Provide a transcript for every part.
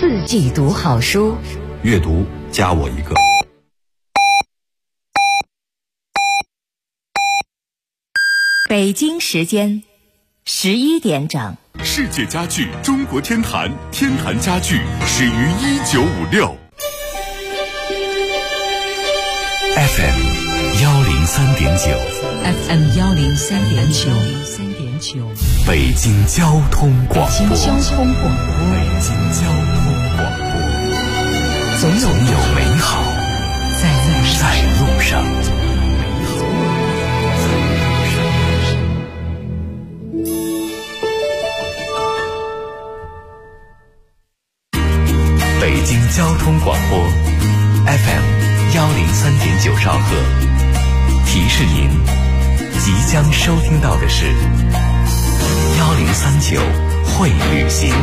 四季读好书， 阅读加我一个。 北京时间11点整。 世界家具中国天坛，天坛家具始于1956。 FM 103.9 FM 103.9， 北京交通广播。 北京交通广播，总有美好在路上。 北京交通广播 FM 103.9兆赫，提示您即将收听到的是1039会旅行。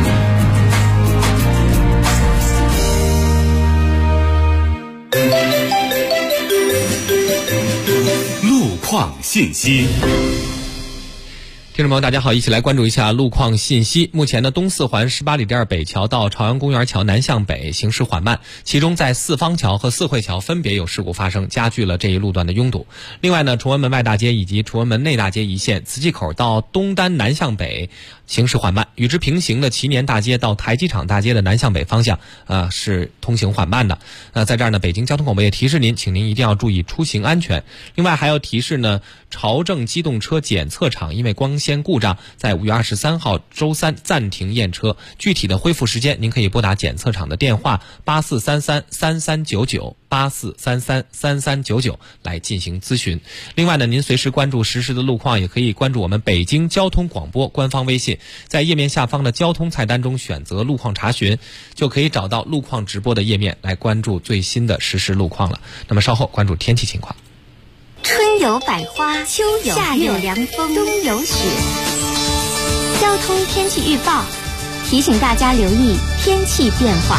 路况信息。 听众朋友大家好，一起来关注一下路况信息。目前呢，东四环18里店北桥到朝阳公园桥南向北行驶缓慢，其中在四方桥和四惠桥分别有事故发生，加剧了这一路段的拥堵。另外呢，崇文门外大街以及崇文门内大街一线磁器口到东单南向北行驶缓慢，与之平行的祈年大街到台机场大街的南向北方向是通行缓慢的。在这儿呢，北京交通广播也提示您，请您一定要注意出行安全。另外还要提示呢，朝正机动车检测场因为光纤故障，在5月23号周三暂停验车，具体的恢复时间您可以拨打检测场的电话84333399 84333399来进行咨询。另外呢，您随时关注实时的路况，也可以关注我们北京交通广播官方微信，在页面下方的交通菜单中选择路况查询，就可以找到路况直播的页面来关注最新的实时路况了。那么稍后关注天气情况。 春有百花，秋有夏有凉风，冬有雪。交通天气预报提醒大家留意天气变化。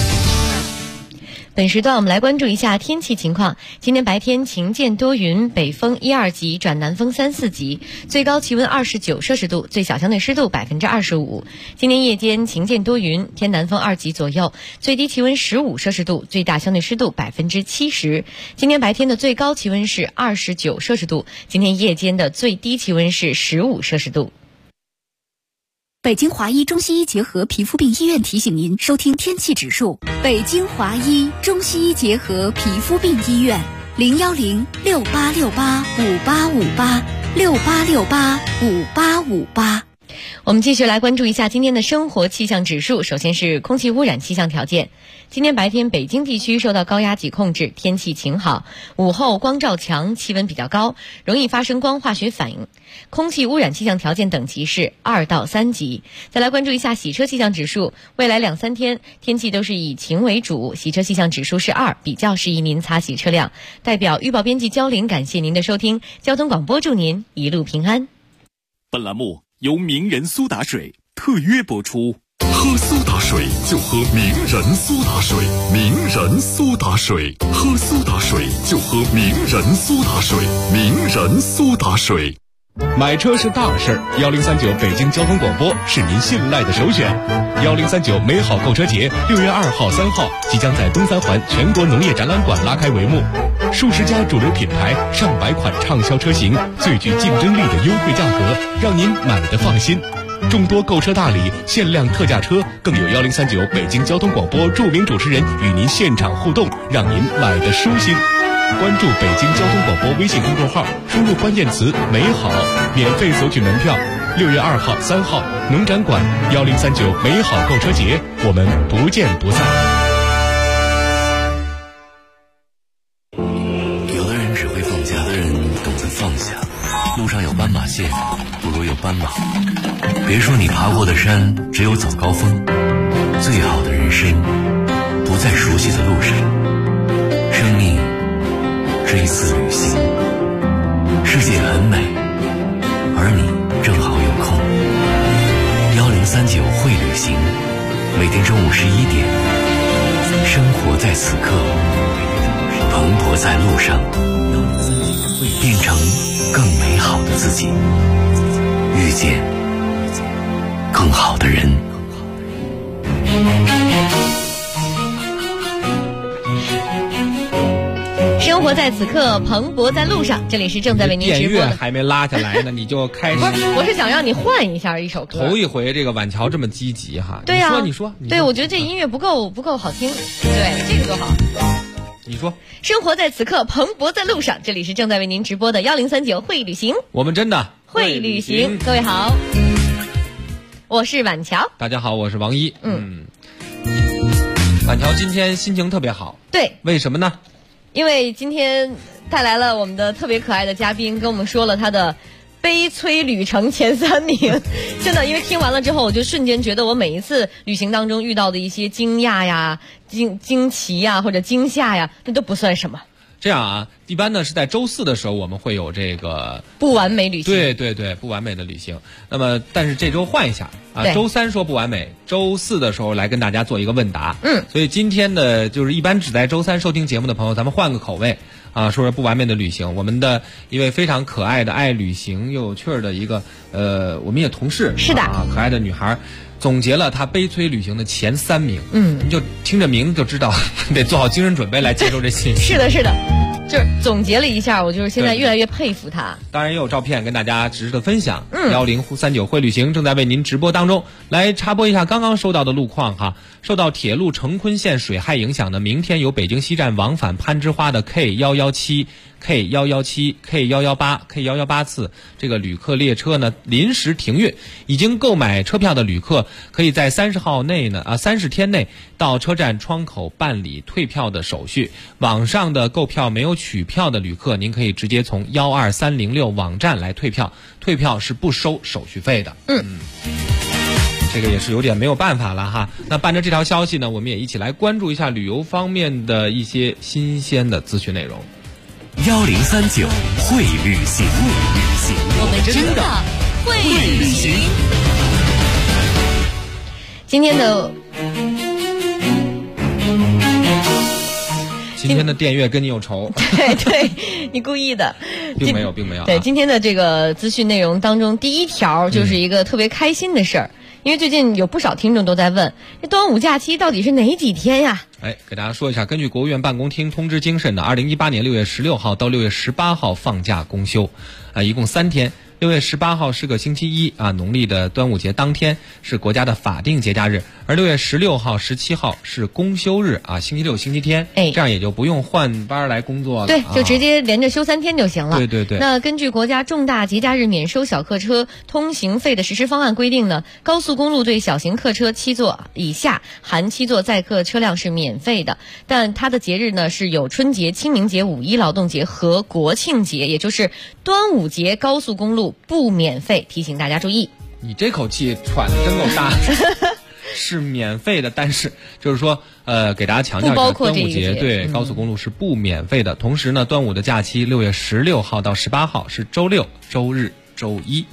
本时段我们来关注一下天气情况。今天白天晴间多云，北风1、2级转南风3、4级，最高气温29摄氏度，最小相对湿度25%。今天夜间晴间多云，偏南风2级左右，最低气温15摄氏度，最大相对湿度70%。今天白天的最高气温是29摄氏度，今天夜间的最低气温是15摄氏度。 北京华医中西医结合皮肤病医院提醒您收听天气指数。北京华医中西医结合皮肤病医院，01068685858，68685858。 我们继续来关注一下今天的生活气象指数。首先是空气污染气象条件。今天白天北京地区受到高压脊控制，天气晴好，午后光照强，气温比较高，容易发生光化学反应。空气污染气象条件等级是2到3级。再来关注一下洗车气象指数。未来2、3天天气都是以晴为主，洗车气象指数是2，比较适宜您擦洗车辆。代表预报编辑焦玲感谢您的收听，交通广播祝您一路平安。 本栏目由名人苏打水特约播出。 喝苏打水就喝名人苏打水，名人苏打水，喝苏打水就喝名人苏打水，名人苏打水。 买车是大事，1039北京交通广播是您信赖的首选。1039美好购车节6月2号、3号即将在东三环全国农业展览馆拉开帷幕，数十家主流品牌、上百款畅销车型，最具竞争力的优惠价格，让您买得放心。众多购车大礼、限量特价车，更有1039北京交通广播著名主持人与您现场互动，让您买得舒心。关注北京交通广播微信公众号，输入关键词美好，免费索取门票。6月2号、3号农展馆1039美好购车节，我们不见不散。 有的人只会放假，有的人懂得放下。路上有斑马线，不如有斑马。别说你爬过的山只有早高峰，最好的人生不在熟悉的路上。生命是一次旅行，世界很美，而你正好有空。1039会旅行，每天中午11点，生活在此刻，蓬勃在路上，变成更美好的自己，遇见更好的人。 活在此刻，蓬勃在路上。这里是正在为您直播的。 电乐还没拉下来呢，你就开始。 不是，我是想让你换一下一首歌。 头一回这个晚乔这么积极哈。 对呀、 你说。 对，我觉得这音乐不够好听。对，这个多好。 你说。 生活在此刻，蓬勃在路上。这里是正在为您直播的1039会旅行。 我们真的会旅行。各位好，我是晚乔。 大家好，我是王一。晚乔今天心情特别好。 对。 为什么呢？ 因为今天带来了我们的特别可爱的嘉宾，跟我们说了他的悲催旅程前3名。真的，因为听完了之后，我就瞬间觉得我每一次旅行当中遇到的一些惊讶呀、惊奇呀或者惊吓呀，那都不算什么。 这样啊，一般呢是在周4的时候我们会有这个不完美旅行。 对，不完美的旅行。那么但是这周换一下啊，周3说不完美，周4的时候来跟大家做一个问答。所以今天的就是一般只在周3收听节目的朋友，咱们换个口味啊，说说不完美的旅行。我们的一位非常可爱的爱旅行又有趣的一个我们也同事是的啊，可爱的女孩总结了她悲催旅行的前3名。你就听着名字就知道得做好精神准备来接受这信息。 是的，就是总结了一下，我就是现在越来越佩服她。 当然也有照片跟大家值得分享。1039会旅行正在为您直播当中，来插播一下刚刚收到的路况哈。受到铁路成昆线水害影响呢，明天由北京西站往返攀枝花的 K117、K118、K118 次这个旅客列车呢临时停运，已经购买车票的旅客可以在30天内到车站窗口办理退票的手续。网上的购票没有取票的旅客，您可以直接从12306网站来退票，退票是不收手续费的。这个也是有点没有办法了哈。那伴着这条消息呢，我们也一起来关注一下旅游方面的一些新鲜的资讯内容。 1039会旅行， 我们真的会旅行。今天的电乐跟你有仇。 对，你故意的。 并没有。 对，今天的这个资讯内容当中，第一条就是一个特别开心的事儿。因为最近有不少听众都在问，这端午假期到底是哪几天呀？ 给大家说一下，根据国务院办公厅通知精审的2018年6月16号到6月18号放假公休，一共3天。6月18号是个星期一啊，农历的端午节当天是国家的法定节假日，而6月16号、17号是公休日啊，星期六、星期天，这样也就不用换班来工作了。 对，就直接连着休3天就行了。 对。 那根据国家重大节假日免收小客车通行费的实施方案规定呢，高速公路对小型客车7座以下含7座载客车辆是免费的，但它的节日呢是有春节、清明节、五一劳动节和国庆节，也就是端午节高速公路不免费，提醒大家注意。 你这口气喘得真够大是免费的，但是就是说给大家强调一下，端午节对高速公路是不免费的。同时呢，端午的假期6月16号到18号是周六、周日、周一。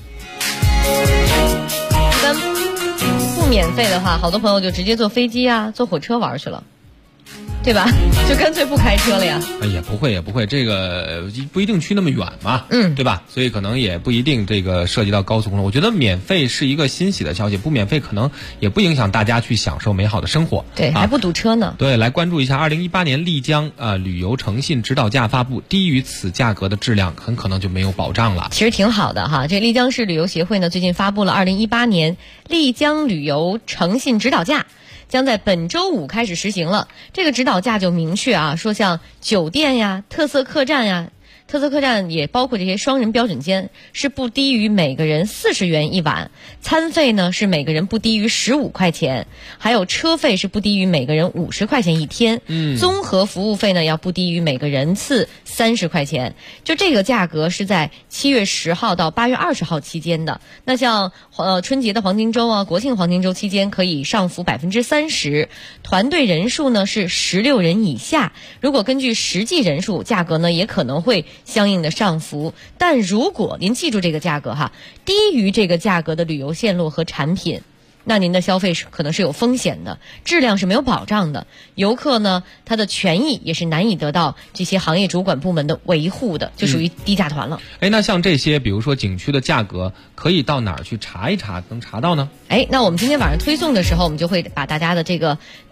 但不免费的话，好多朋友就直接坐飞机啊、坐火车玩去了，对吧？就干脆不开车了呀。 也不会，这个不一定去那么远嘛，对吧？所以可能也不一定这个涉及到高速公路。我觉得免费是一个欣喜的消息，不免费可能也不影响大家去享受美好的生活。 对，还不堵车呢。 对，来关注一下2018年丽江旅游诚信指导价发布，低于此价格的质量很可能就没有保障了。 其实挺好的哈，这丽江市旅游协会呢最近发布了2018年丽江旅游诚信指导价。将在本周5开始实行了。这个指导价就明确啊，说像酒店呀、特色客栈呀，特色客栈也包括这些双人标准间，是不低于每个人40元一晚，餐费呢是每个人不低于15块钱，还有车费是不低于每个人50块钱一天，综合服务费呢要不低于每个人次30块钱。就这个价格是在7月10号到8月20号期间的。那像春节的黄金周啊、国庆黄金周期间可以上浮30%，团队人数呢是16人以下。如果根据实际人数，价格呢也可能会相应的上浮。但如果您记住这个价格哈，低于这个价格的旅游线路和产品，那您的消费可能是有风险的，质量是没有保障的，游客呢他的权益也是难以得到这些行业主管部门的维护的，就属于低价团了。 那像这些比如说景区的价格可以到哪儿去查一查，能查到呢？ 那我们今天晚上推送的时候，我们就会把大家的这个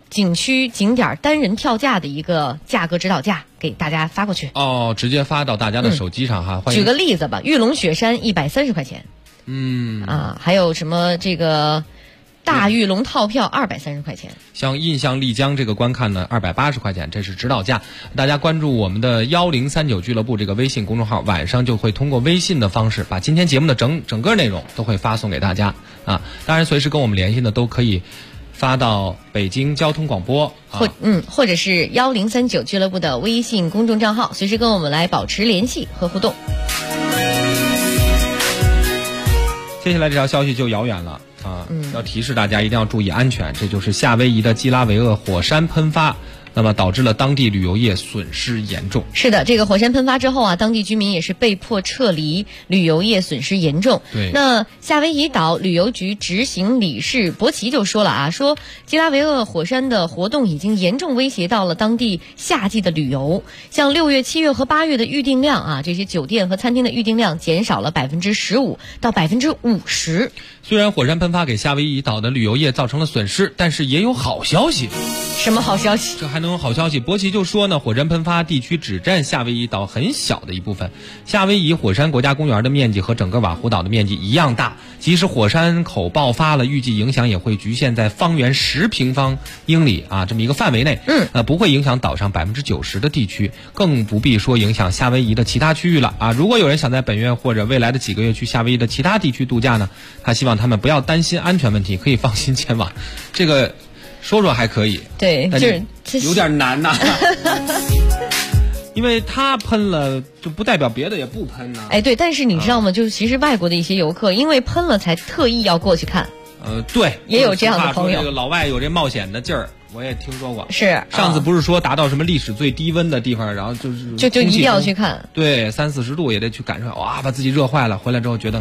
景区景点单人票价的一个价格指导价给大家发过去。 哦，直接发到大家的手机上哈。 举个例子吧，玉龙雪山130块钱。还有什么这个大玉龙套票230块钱。 像印象丽江这个观看呢280块钱，这是指导价。大家关注我们的1039俱乐部这个微信公众号，晚上就会通过微信的方式把今天节目的整个内容都会发送给大家啊。当然随时跟我们联系呢都可以发到北京交通广播或者是1039俱乐部的微信公众账号，随时跟我们来保持联系和互动。 接下来这条消息就遥远了啊！要提示大家一定要注意安全，这就是夏威夷的基拉维厄火山喷发，那么导致了当地旅游业损失严重。 是的，这个火山喷发之后啊，当地居民也是被迫撤离，旅游业损失严重。 对， 那夏威夷岛旅游局执行理事博奇就说了啊，说基拉维厄火山的活动已经严重威胁到了当地夏季的旅游，像6月、7月和8月的预订量啊，这些酒店和餐厅的预订量减少了15%到50%。 虽然火山喷发给夏威夷岛的旅游业造成了损失，但是也有好消息。 什么好消息？ 这还能有好消息？博奇就说呢，火山喷发地区只占夏威夷岛很小的一部分。夏威夷火山国家公园的面积和整个瓦胡岛的面积一样大，即使火山口爆发了，预计影响也会局限在方圆10平方英里啊这么一个范围内。不会影响岛上90%的地区，更不必说影响夏威夷的其他区域了啊！如果有人想在本月或者未来的几个月去夏威夷的其他地区度假呢，他希望他们不要担心安全问题，可以放心前往。这个说说还可以， 对，就是有点难呐。因为他喷了，就不代表别的也不喷呐。 对，但是你知道吗？就是其实外国的一些游客，因为喷了才特意要过去看。 对， 也有这样的朋友。 这个老外有这冒险的劲儿，我也听说过。 是， 上次不是说达到什么历史最低温的地方，然后就一定要去看。 对，30-40度也得去感受，哇，把自己热坏了，回来之后觉得。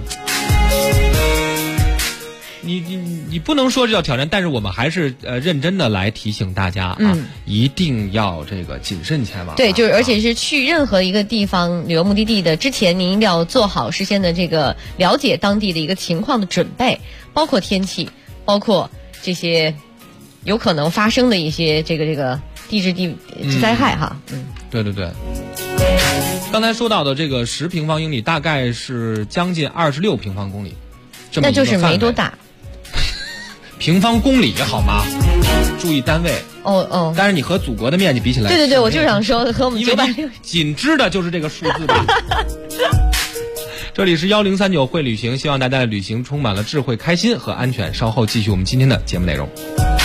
你不能说这叫挑战，但是我们还是认真的来提醒大家啊，一定要这个谨慎前往。 对，就是而且是去任何一个地方旅游目的地的之前，您一定要做好事先的这个了解当地的一个情况的准备，包括天气，包括这些有可能发生的一些这个地质灾害哈。 对。刚才说到的这个10平方英里，大概是将近26平方公里， 那就是没多大。 平方公里好吗？注意单位哦。 但是你和祖国的面积比起来， 对，我就想说和我们960 仅知的就是这个数字吧。这里是1039会旅行，希望大家的旅行充满了智慧、开心和安全。稍后继续我们今天的节目内容。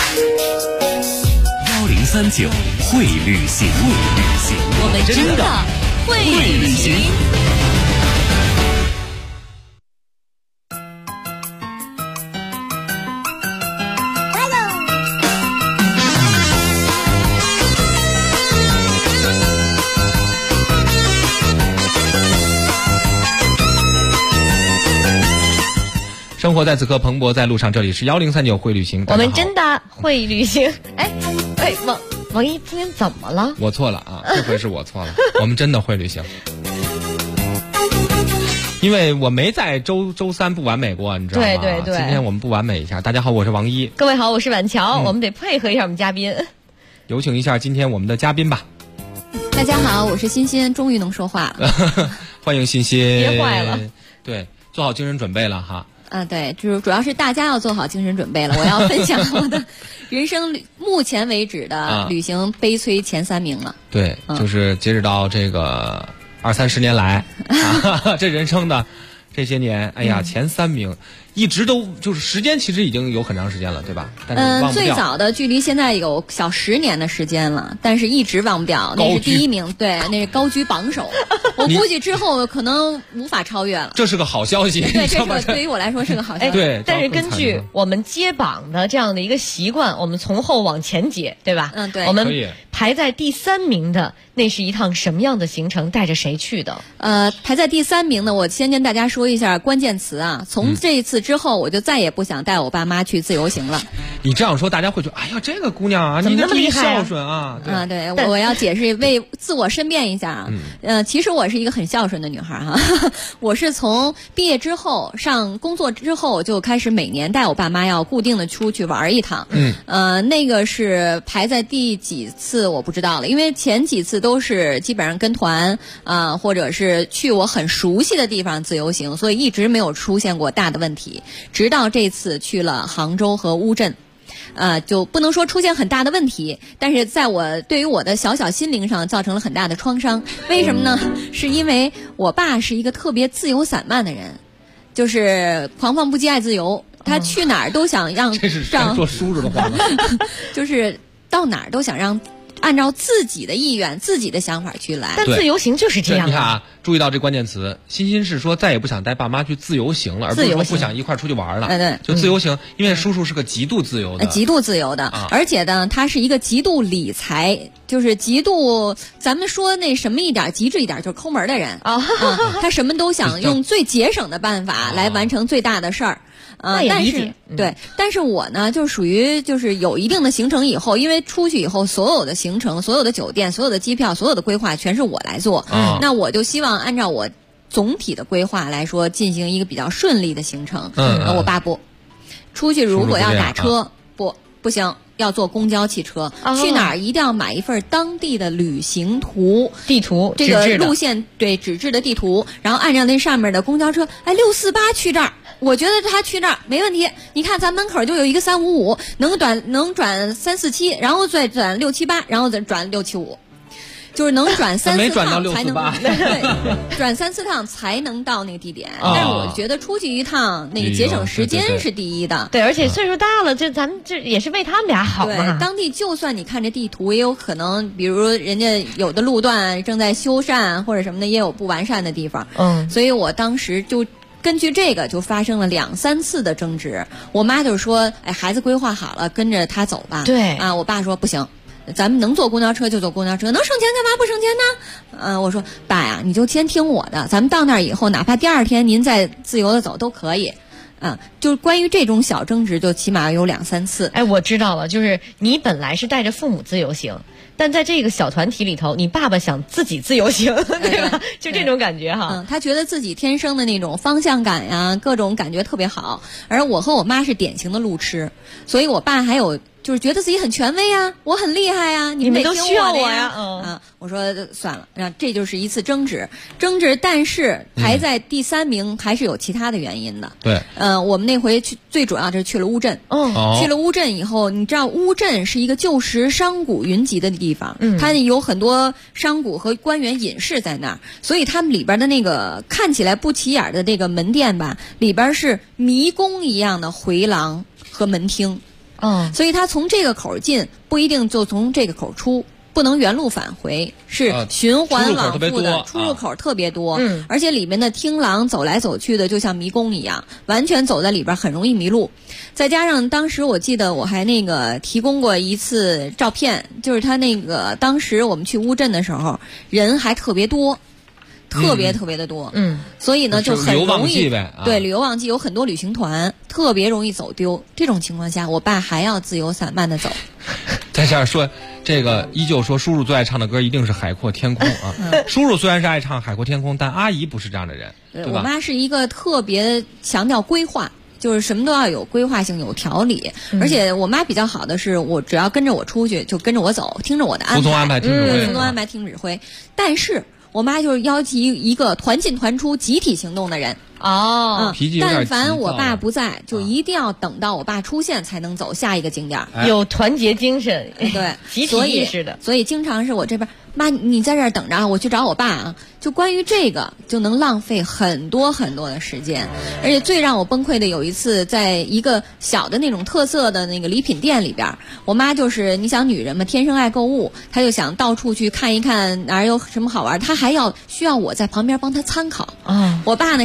1039会旅行， 我们真的会旅行。 生活在此刻，蓬勃在路上。这里是1039会旅行， 我们真的会旅行。王一今天怎么了？ 我错了啊，这回是我错了。我们真的会旅行，因为我没在周3不完美过，你知道吗？ 对。 今天我们不完美一下。大家好，我是王一。 各位好，我是婉乔。我们得配合一下我们嘉宾。 有请一下今天我们的嘉宾吧。 大家好，我是欣欣，终于能说话了。 欢迎欣欣。 憋坏了。 对，做好精神准备了哈。 对，就是主要是大家要做好精神准备了。我要分享我的人生目前为止的旅行悲催前3名了。 对，就是截止到这个20-30年来，这人生的这些年，哎呀，前3名一直都就是时间其实已经有很长时间了，对吧？但是忘不掉。 最早的距离现在有小10年的时间了，但是一直忘不掉，那是第1名，对，那是高居榜首。我估计之后可能无法超越了。 这是个好消息， 对，这是对于我来说是个好消息。 对， 但是根据我们接榜的这样的一个习惯，我们从后往前接，对吧？ 对。 我们排在第3名的，那是一趟什么样的行程？带着谁去的？ 排在第3名呢，我先跟大家说一下关键词啊。从这一次之后，我就再也不想带我爸妈去自由行了。 你这样说，大家会觉得，哎呀，这个姑娘啊，你那么厉害，孝顺啊！ 对，我要解释，为自我申辩一下啊。其实我是一个很孝顺的女孩哈。我是从毕业之后上工作之后就开始每年带我爸妈要固定的出去玩一趟。那个是排在第几次我不知道了，因为前几次都是基本上跟团或者是去我很熟悉的地方自由行，所以一直没有出现过大的问题。直到这次去了杭州和乌镇。就不能说出现很大的问题，但是对于我的小心灵上造成了很大的创伤。为什么呢？是因为我爸是一个特别自由散漫的人，就是狂放不羁爱自由，他去哪儿都想让这是说叔叔的话吗？ 就是到哪儿都想让按照自己的意愿、自己的想法去来。 但自由行就是这样。 你看啊，注意到这关键词，欣欣是说再也不想带爸妈去自由行了，而不是说不想一块出去玩了。 对， 就自由行，因为叔叔是个极度自由的， 极度自由的，而且呢，他是一个极度理财，就是极度，咱们说那什么一点，极致一点，就是抠门的人他什么都想用最节省的办法来完成最大的事儿。但是对，但是我呢，就属于就是有一定的行程以后，因为出去以后，所有的行程、所有的酒店、所有的机票、所有的规划全是我来做。那我就希望按照我总体的规划来说，进行一个比较顺利的行程。我爸不出去，如果要打车，不行。要坐公交汽车，去哪儿一定要买一份当地的旅行地图， 这个路线对纸质的地图，然后按照那上面的公交车，648去这儿，我觉得他去这儿没问题。你看咱门口就有一个355，能转347，然后再转678，然后再转675。就是能转3、4趟才能对，转3、4趟才能到那个地点。但是我觉得出去一趟，那个节省时间是第一的。 对，而且岁数大了，咱们这也是为他们俩好嘛。 对，当地就算你看着地图，也有可能，比如人家有的路段正在修缮或者什么的，也有不完善的地方。所以我当时就根据这个就发生了2、3次的争执。我妈就说：“哎，孩子规划好了，跟着他走吧。” 对我爸说不行。咱们能坐公交车就坐公交车，能省钱干嘛不省钱呢？我说爸呀，你就先听我的，咱们到那儿以后，哪怕第2天您再自由的走都可以。就是关于这种小争执，就起码有2、3次。 我知道了，就是你本来是带着父母自由行，但在这个小团体里头，你爸爸想自己自由行，对吧？就这种感觉哈。 他觉得自己天生的那种方向感呀，各种感觉特别好。而我和我妈是典型的路痴，所以我爸还有就是觉得自己很权威呀，我很厉害呀，你们都需要我呀。 我说算了，这就是一次争执，但是排在第3名还是有其他的原因的。 对， 我们那回最主要就是去了乌镇。去了乌镇以后，你知道乌镇是一个旧时商贾云集的地方，它有很多商贾和官员隐士在那儿，所以他们里边的那个看起来不起眼的这个门店吧，里边是迷宫一样的回廊和门厅。所以他从这个口进，不一定就从这个口出，不能原路返回，是循环往复的，出入口特别多。而且里面的厅廊走来走去的，就像迷宫一样，完全走在里边很容易迷路。再加上当时我记得我还提供过一次照片，就是他当时我们去乌镇的时候，人还特别多。特别的多，所以呢就很容易对旅游旺季有很多旅行团，特别容易走丢。这种情况下，我爸还要自由散漫的走。 在这儿说这个，依旧说叔叔最爱唱的歌一定是《海阔天空》啊。叔叔虽然是爱唱《海阔天空》，但阿姨不是这样的人，对吧？ 我妈是一个特别强调规划。就是什么都要有规划性、有条理，而且我妈比较好的是，我只要跟着我出去，就跟着我走，听着我的安排， 服从安排，听指挥， 服从安排，听指挥。但是我妈就是要求一个团进团出、集体行动的人。 脾气有点急躁。 但凡我爸不在，就一定要等到我爸出现才能走下一个景点。 有团结精神， 对， 集体意识的。 所以经常是我这边，妈，你在这儿等着，我去找我爸啊。就关于这个，就能浪费很多的时间。而且最让我崩溃的有一次，在一个小的那种特色的那个礼品店里边，我妈就是你想女人嘛，天生爱购物，她就想到处去看一看哪儿有什么好玩，她还需要我在旁边帮她参考。我爸呢这时候已经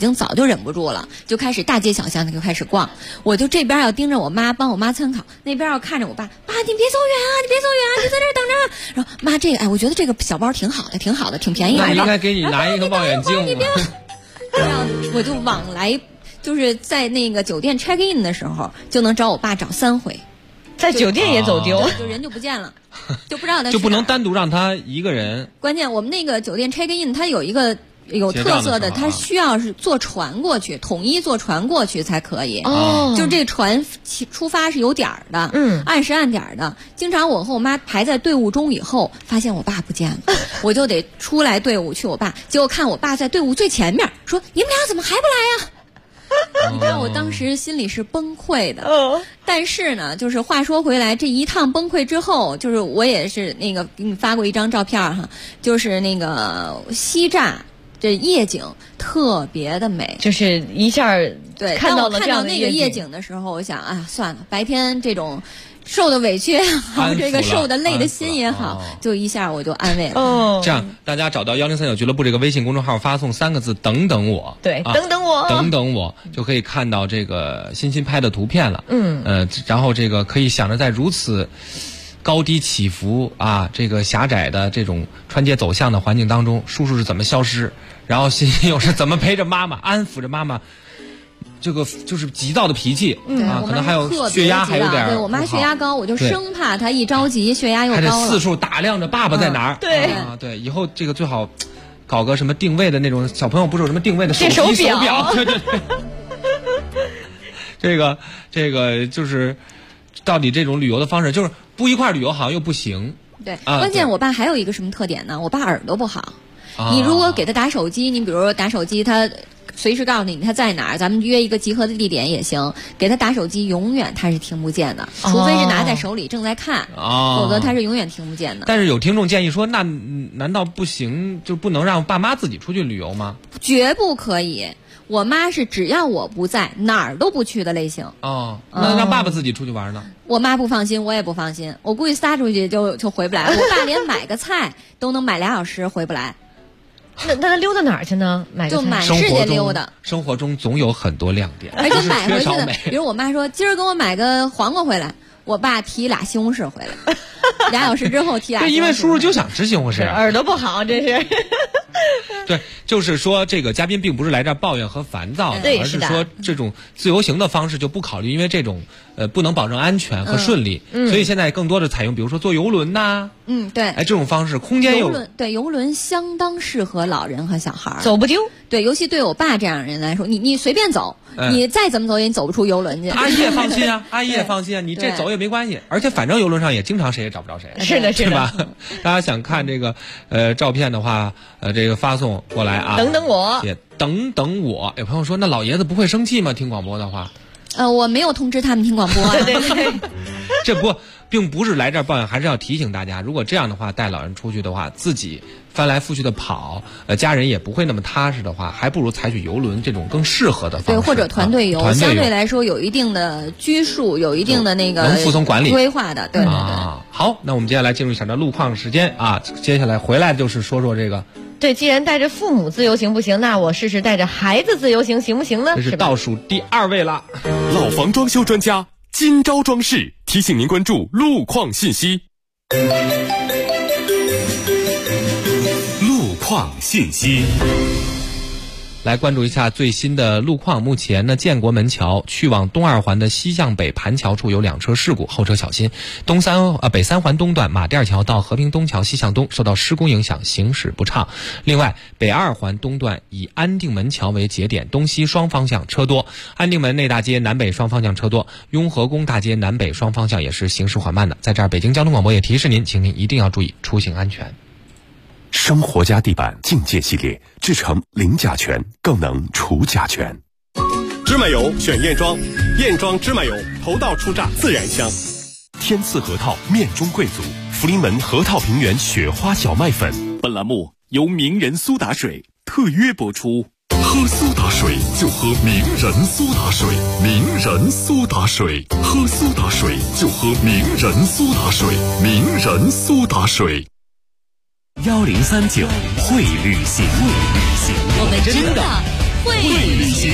经早就忍不住了，就开始大街小巷就开始逛。我就这边要盯着我妈，帮我妈参考，那边要看着我爸，爸你别走远啊，你别走远啊，你在这儿等着。然后妈这个我觉得这个小包挺好的，挺好的，挺便宜的。 那应该给你拿一个望远镜。 你别这样我就往来，就是在那个酒店 check in 的时候就能找我爸找3回。 在酒店也走丢， 就人就不见了，就不知道他就不能单独让他一个人。 关键我们那个酒店 check in 它有一个有特色的，它需要是坐船过去，统一坐船过去才可以。就这船出发是有点儿的，按时按点儿的。经常我和我妈排在队伍中以后，发现我爸不见了，我就得出来队伍去我爸，结果看我爸在队伍最前面，说你们俩怎么还不来呀？你看我当时心里是崩溃的，但是呢，就是话说回来，这一趟崩溃之后，就是我也是那个给你发过一张照片哈，就是那个西栅这夜景特别的美， 就是一下对看到了这样的那个夜景的时候，我想啊，算了，白天这种受的委屈也好，这个受的累的心也好，就一下我就安慰了。 这样，大家找到1039俱乐部这个微信公众号，发送3个字“等等我”， 对，等等我， 等等我，就可以看到这个欣欣拍的图片了。然后这个可以想着在如此高低起伏啊，这个狭窄的这种穿街走巷的环境当中，叔叔是怎么消失，然后欣欣又是怎么陪着妈妈，安抚着妈妈。这个就是急躁的脾气可能还有血压还有点。 对，我妈血压高，我就生怕她一着急血压又高了。 还得四处打量着爸爸在哪儿。对，以后这个最好搞个什么定位的那种，小朋友不是有什么定位的手表？对。这个就是到底这种旅游的方式，就是不一块旅游好像又不行。 对，关键我爸还有一个什么特点呢？我爸耳朵不好。你如果给他打手机，你比如说打手机，他随时告诉你他在哪儿，咱们约一个集合的地点也行。给他打手机，永远他是听不见的，除非是拿在手里正在看，否则他是永远听不见的。 但是有听众建议说，那难道不行，就不能让爸妈自己出去旅游吗？ 绝不可以。我妈是只要我不在，哪儿都不去的类型。 那让爸爸自己出去玩呢？ 我妈不放心，我也不放心。我估计撒出去就回不来。我爸连买个菜都能买2小时回不来。 那他溜达哪儿去呢？ 就满世界溜达。 生活中总有很多亮点， 而且买回去的，比如我妈说今儿给我买个黄瓜回来，我爸提俩西红柿回来，2小时之后提俩。 对，因为叔叔就想吃西红柿， 耳朵不好，这是。 对，就是说这个嘉宾并不是来这儿抱怨和烦躁的，而是说这种自由行的方式就不考虑，因为这种不能保证安全和顺利，所以现在更多的采用，比如说坐游轮呐， 对， 这种方式空间有游轮相当适合老人和小孩， 走不丢。 对，尤其对我爸这样的人来说，你随便走，你再怎么走也走不出游轮去。 阿姨也放心啊，阿姨也放心啊，你这走也没关系，而且反正游轮上也经常谁也找不着谁， 是的， 是吧？大家想看这个照片的话，这个发送过来啊， 等等我， 也等等我。有朋友说，那老爷子不会生气吗？听广播的话， 我没有通知他们听广播。 对， 这并不是来这儿抱怨，还是要提醒大家，如果这样的话带老人出去的话，自己翻来覆去的跑，家人也不会那么踏实的话，还不如采取游轮这种更适合的方式。 对，或者团队游，相对来说有一定的拘束，有一定的那个能服从管理规划的。对。 好，那我们接下来进入一下这路况时间啊，接下来回来就是说说这个。 对，既然带着父母自由行不行，那我试试带着孩子自由行行不行呢？ 这是倒数第2位了。 老房装修专家今朝装饰提醒您关注路况信息。路况信息。 来关注一下最新的路况。目前呢，建国门桥去往东2环的西向北盘桥处有2车事故，后车小心。北3环东段马甸桥到和平东桥西向东受到施工影响，行驶不畅。另外，北2环东段以安定门桥为节点，东西双方向车多，安定门内大街南北双方向车多，雍和宫大街南北双方向也是行驶缓慢的。在这儿，北京交通广播也提示您，请您一定要注意出行安全。 生活家地板境界系列制成零甲醛，更能除甲醛。 芝麻油选燕庄，燕庄芝麻油头道出榨自然香。 天赐核桃面中贵族，福临门核桃平原雪花小麦粉。 本栏目由名人苏打水特约播出。 喝苏打水就喝名人苏打水，名人苏打水，喝苏打水就喝名人苏打水，名人苏打水。 1039会旅行， 我们真的会旅行。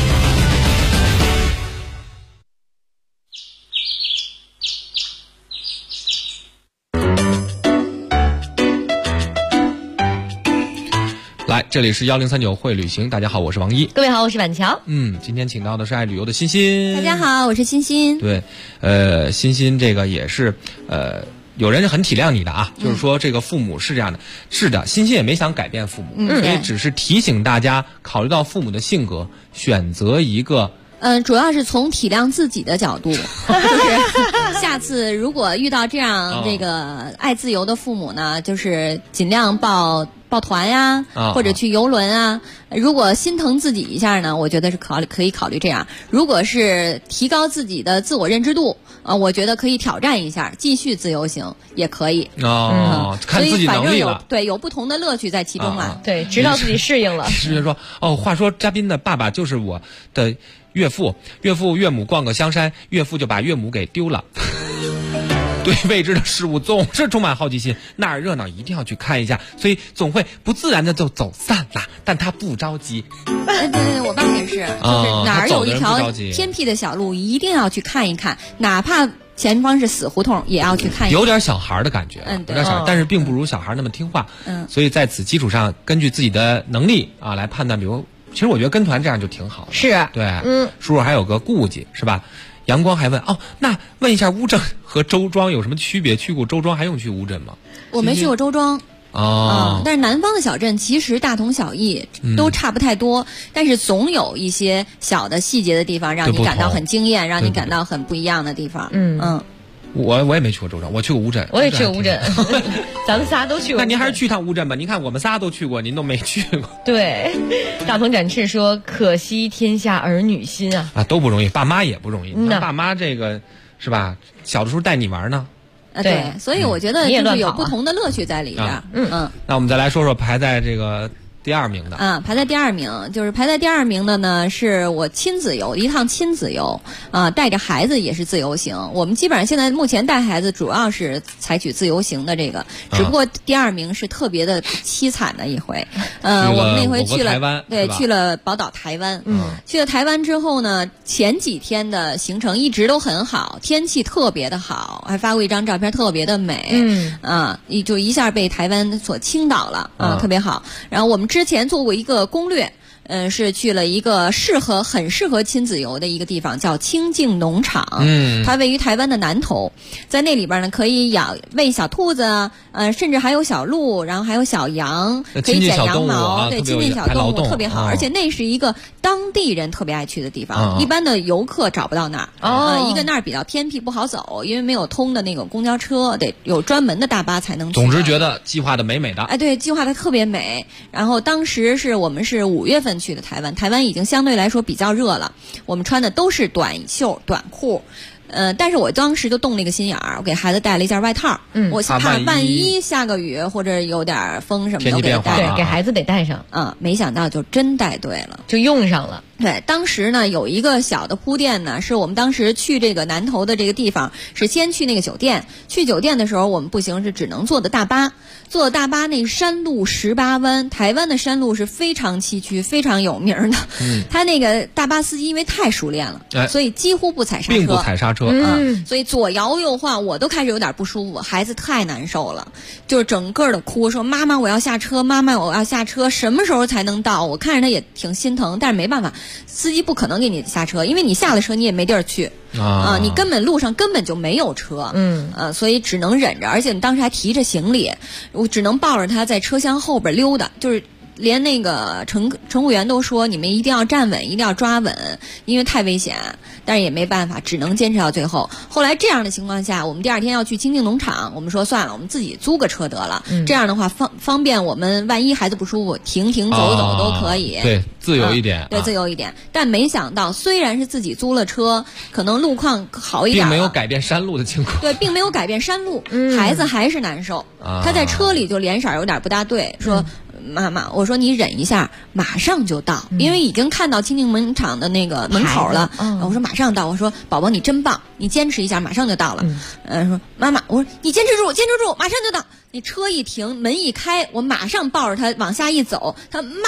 来，这里是1039会旅行，大家好，我是王一。 各位好，我是婉乔。 今天请到的是爱旅游的欣欣。 大家好，我是欣欣。 对，欣欣这个也是有人很体谅你的啊，就是说这个父母是这样的，是的，欣欣也没想改变父母，所以只是提醒大家，考虑到父母的性格，选择一个。 主要是从体谅自己的角度，就是下次如果遇到这样这个爱自由的父母呢，就是尽量报团呀，或者去游轮啊。如果心疼自己一下呢，我觉得是可以考虑这样。如果是提高自己的自我认知度，我觉得可以挑战一下，继续自由行也可以。 看自己能力了。 对，有不同的乐趣在其中啊。 对，直到自己适应了。 是说话说嘉宾的爸爸就是我的岳父岳母逛个香山，岳父就把岳母给丢了。对未知的事物总是充满好奇心，那儿热闹一定要去看一下，所以总会不自然的就走散了，但他不着急。 对，我爸也是，就是哪儿有一条偏僻的小路，一定要去看一看，哪怕前方是死胡同，也要去看一看。 有点小孩的感觉，有点小，但是并不如小孩那么听话。所以在此基础上，根据自己的能力啊来判断。比如，其实我觉得跟团这样就挺好的。 是， 对，叔叔还有个顾忌，是吧？阳光还问那问一下乌镇和周庄有什么区别？去过周庄还用去乌镇吗？ 我没去过周庄。但是南方的小镇其实大同小异，都差不太多，但是总有一些小的细节的地方让你感到很惊艳，让你感到很不一样的地方。 我也没去过周庄，我去过乌镇。 我也去过乌镇，咱们仨都去过。 那您还是去趟乌镇吧。您看我们仨都去过，您都没去过。 对，大鹏展翅说：“可惜天下儿女心啊！” 都不容易，爸妈也不容易。爸妈这个是吧？小的时候带你玩呢。 对，所以我觉得就是有不同的乐趣在里边。 那我们再来说说排在这个第二名的。 排在第二名，就是排在第二名的呢，是我亲子游，一趟亲子游带着孩子也是自由行。我们基本上现在目前带孩子主要是采取自由行的这个，只不过第二名是特别的凄惨的一回。我们那回去了台湾，对，去了宝岛台湾。去了台湾之后呢，前几天的行程一直都很好，天气特别的好，还发过一张照片，特别的美。就一下被台湾所倾倒了特别好。然后我们之前做过一个攻略，是去了一个很适合亲子游的一个地方，叫清境农场。它位于台湾的南头，在那里边呢可以喂小兔子甚至还有小鹿，然后还有小羊，可以剪羊毛，对，亲近小动物特别好。而且那是一个当地人特别爱去的地方，一般的游客找不到那儿。一个那儿比较偏僻，不好走，因为没有通的那个公交车，得有专门的大巴才能去。 总之觉得计划的美美的。 对，计划的特别美。然后当时我们是5月份去的台湾，台湾已经相对来说比较热了，我们穿的都是短袖短裤。但是我当时就动了一个心眼儿，我给孩子带了一件外套。我怕万一下个雨或者有点风什么的，我给他带上。对，给孩子得带上。 没想到就真带对了， 就用上了。 对，当时呢有一个小的铺垫呢，是我们当时去这个南头的这个地方，是先去那个酒店。去酒店的时候，我们不行，是只能坐的大巴。坐的大巴，那山路18弯，台湾的山路是非常崎岖、非常有名的。他那个大巴司机因为太熟练了，所以几乎不踩刹车， 并不踩刹车。 所以左摇右晃，我都开始有点不舒服，孩子太难受了，就是整个的哭，说妈妈我要下车，妈妈我要下车，什么时候才能到？我看着他也挺心疼，但是没办法，司机不可能给你下车，因为你下了车你也没地儿去。你根本路上根本就没有车。所以只能忍着，而且你当时还提着行李，我只能抱着他在车厢后边溜达，就是连那个乘务员都说你们一定要站稳，一定要抓稳，因为太危险。但是也没办法，只能坚持到最后。后来这样的情况下，我们第二天要去清境农场，我们说算了，我们自己租个车得了。这样的话方便我们万一孩子不舒服，停走走都可以。 对，自由一点。 对，自由一点。但没想到，虽然是自己租了车，可能路况好一点， 并没有改变山路的情况。 对，并没有改变山路，孩子还是难受。他在车里就脸色有点不大对，说妈妈，我说你忍一下，马上就到，因为已经看到清境农场的那个门口了。我说马上到，我说宝宝你真棒，你坚持一下，马上就到了。说妈妈，我说你坚持住，马上就到。那车一停，门一开，我马上抱着他往下一走，他妈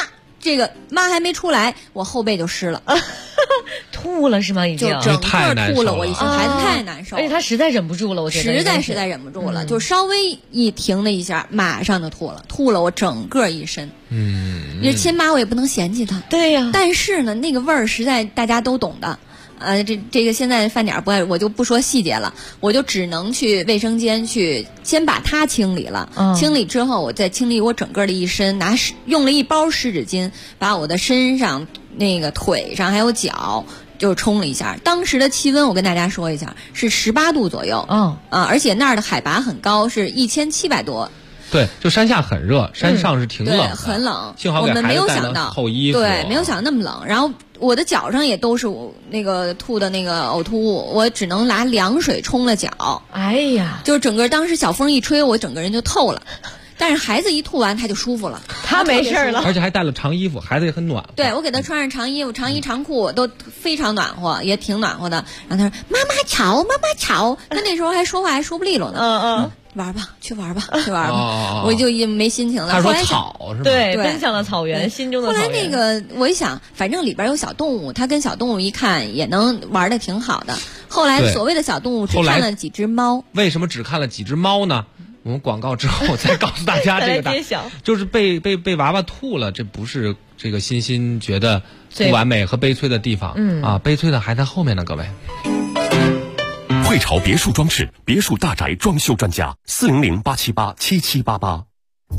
这个妈还没出来，我后背就湿了， 吐了是吗？已经就整个吐了，我已经孩子太难受了， 而且他实在忍不住了，我觉得实在忍不住了，就稍微一停了一下，马上就吐了我整个一身。这亲妈我也不能嫌弃他， 对呀。 但是呢，那个味儿实在大家都懂的。这个现在饭点不爱，我就不说细节了，我就只能去卫生间去先把它清理了。清理之后，我再清理我整个的一身，用了一包湿纸巾，把我的身上、那个腿上还有脚就冲了一下。当时的气温我跟大家说一下是18度左右。而且那儿的海拔很高，是1700多。 对，就山下很热，山上是挺冷的， 对，很冷。 幸好我们没有想到厚衣服， 对，没有想到那么冷。然后我的脚上也都是我那个吐的那个呕吐物，我只能拿凉水冲了脚。 哎呀， 就是整个当时小风一吹，我整个人就透了。但是孩子一吐完他就舒服了， 他没事了， 而且还带了长衣服，孩子也很暖和。 对，我给他穿上长衣服、长衣长裤都非常暖和，也挺暖和的。然后他说：“妈妈吵，妈妈吵。”他那时候还说话还说不利落呢。玩吧，去玩吧，去玩吧。我就也没心情了。 他说草是吧？ 对，奔向了草原，心中的草原。 后来那个我一想，反正里边有小动物，他跟小动物一看也能玩得挺好的。后来所谓的小动物只看了几只猫。 为什么只看了几只猫呢？我们广告之后再告诉大家这个就是被娃娃吐了，这不是这个欣欣觉得不完美和悲催的地方。悲催的还在后面呢，各位。 汇潮别墅装饰，别墅大宅装修专家，400-878-7788。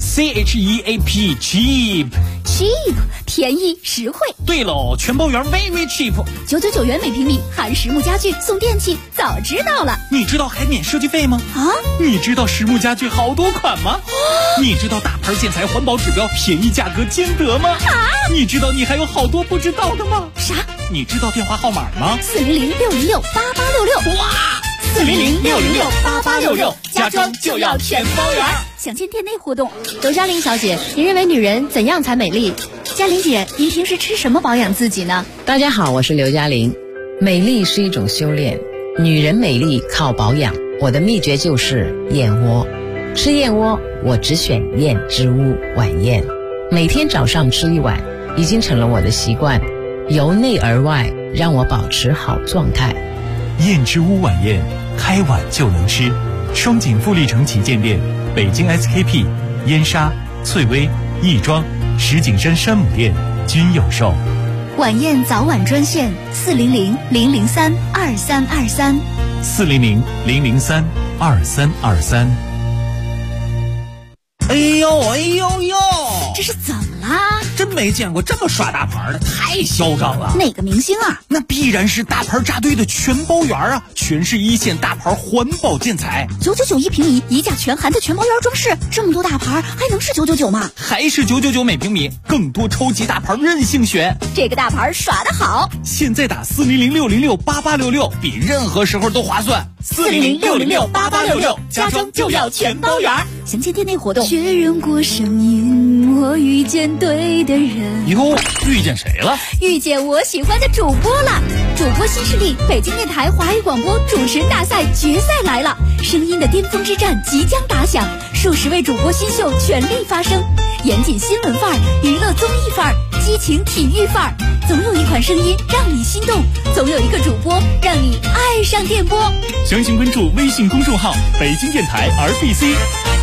CHEAP cheap 便宜实惠。 对喽，全包圆 very cheap， 999元每平米，含实木家具送电器，早知道了。 你知道还免设计费吗？你知道实木家具好多款吗？你知道大牌建材环保指标，便宜价格兼得吗？你知道你还有好多不知道的吗？ 啥？ 你知道电话号码吗 ？400-606-8866。 哇！400-606-8866，家装就要全包圆。 详见店内活动。 刘嘉玲小姐，您认为女人怎样才美丽？ 嘉玲姐，您平时吃什么保养自己呢？ 大家好，我是刘嘉玲。美丽是一种修炼，女人美丽靠保养。我的秘诀就是燕窝。吃燕窝，我只选燕之屋晚宴，每天早上吃一碗，已经成了我的习惯，由内而外让我保持好状态。 燕之屋晚宴，开碗就能吃。双井富力城旗舰店、北京 SKP、燕莎、翠微、亦庄、石景山山姆店均有售。 晚宴早晚专线400-003-2323。 400-003-2323。 哎呦哎呦呦！ 这是怎么啦？ 真没见过这么耍大牌的，太嚣张了！ 哪个明星啊？ 那必然是大牌扎堆的全包圆啊！全是一线大牌环保建材 ，999一平米，一价全含的全包圆装饰，这么多大牌还能是999吗？ 还是999每平米，更多超级大牌任性选。 这个大牌耍得好！ 现在打400-606-8866，比任何时候都划算。400-606-8866，家装就要全包圆。 详见店内活动。确认过声音，我遇见对的人。 哟，遇见谁了？ 遇见我喜欢的主播了！主播新势力，北京电台华语广播主持人大赛决赛来了，声音的巅峰之战即将打响，数十位主播新秀全力发声，严谨新闻范儿，娱乐综艺范儿，激情体育范儿，总有一款声音让你心动，总有一个主播让你爱上电波。 详情关注微信公众号北京电台 RBC。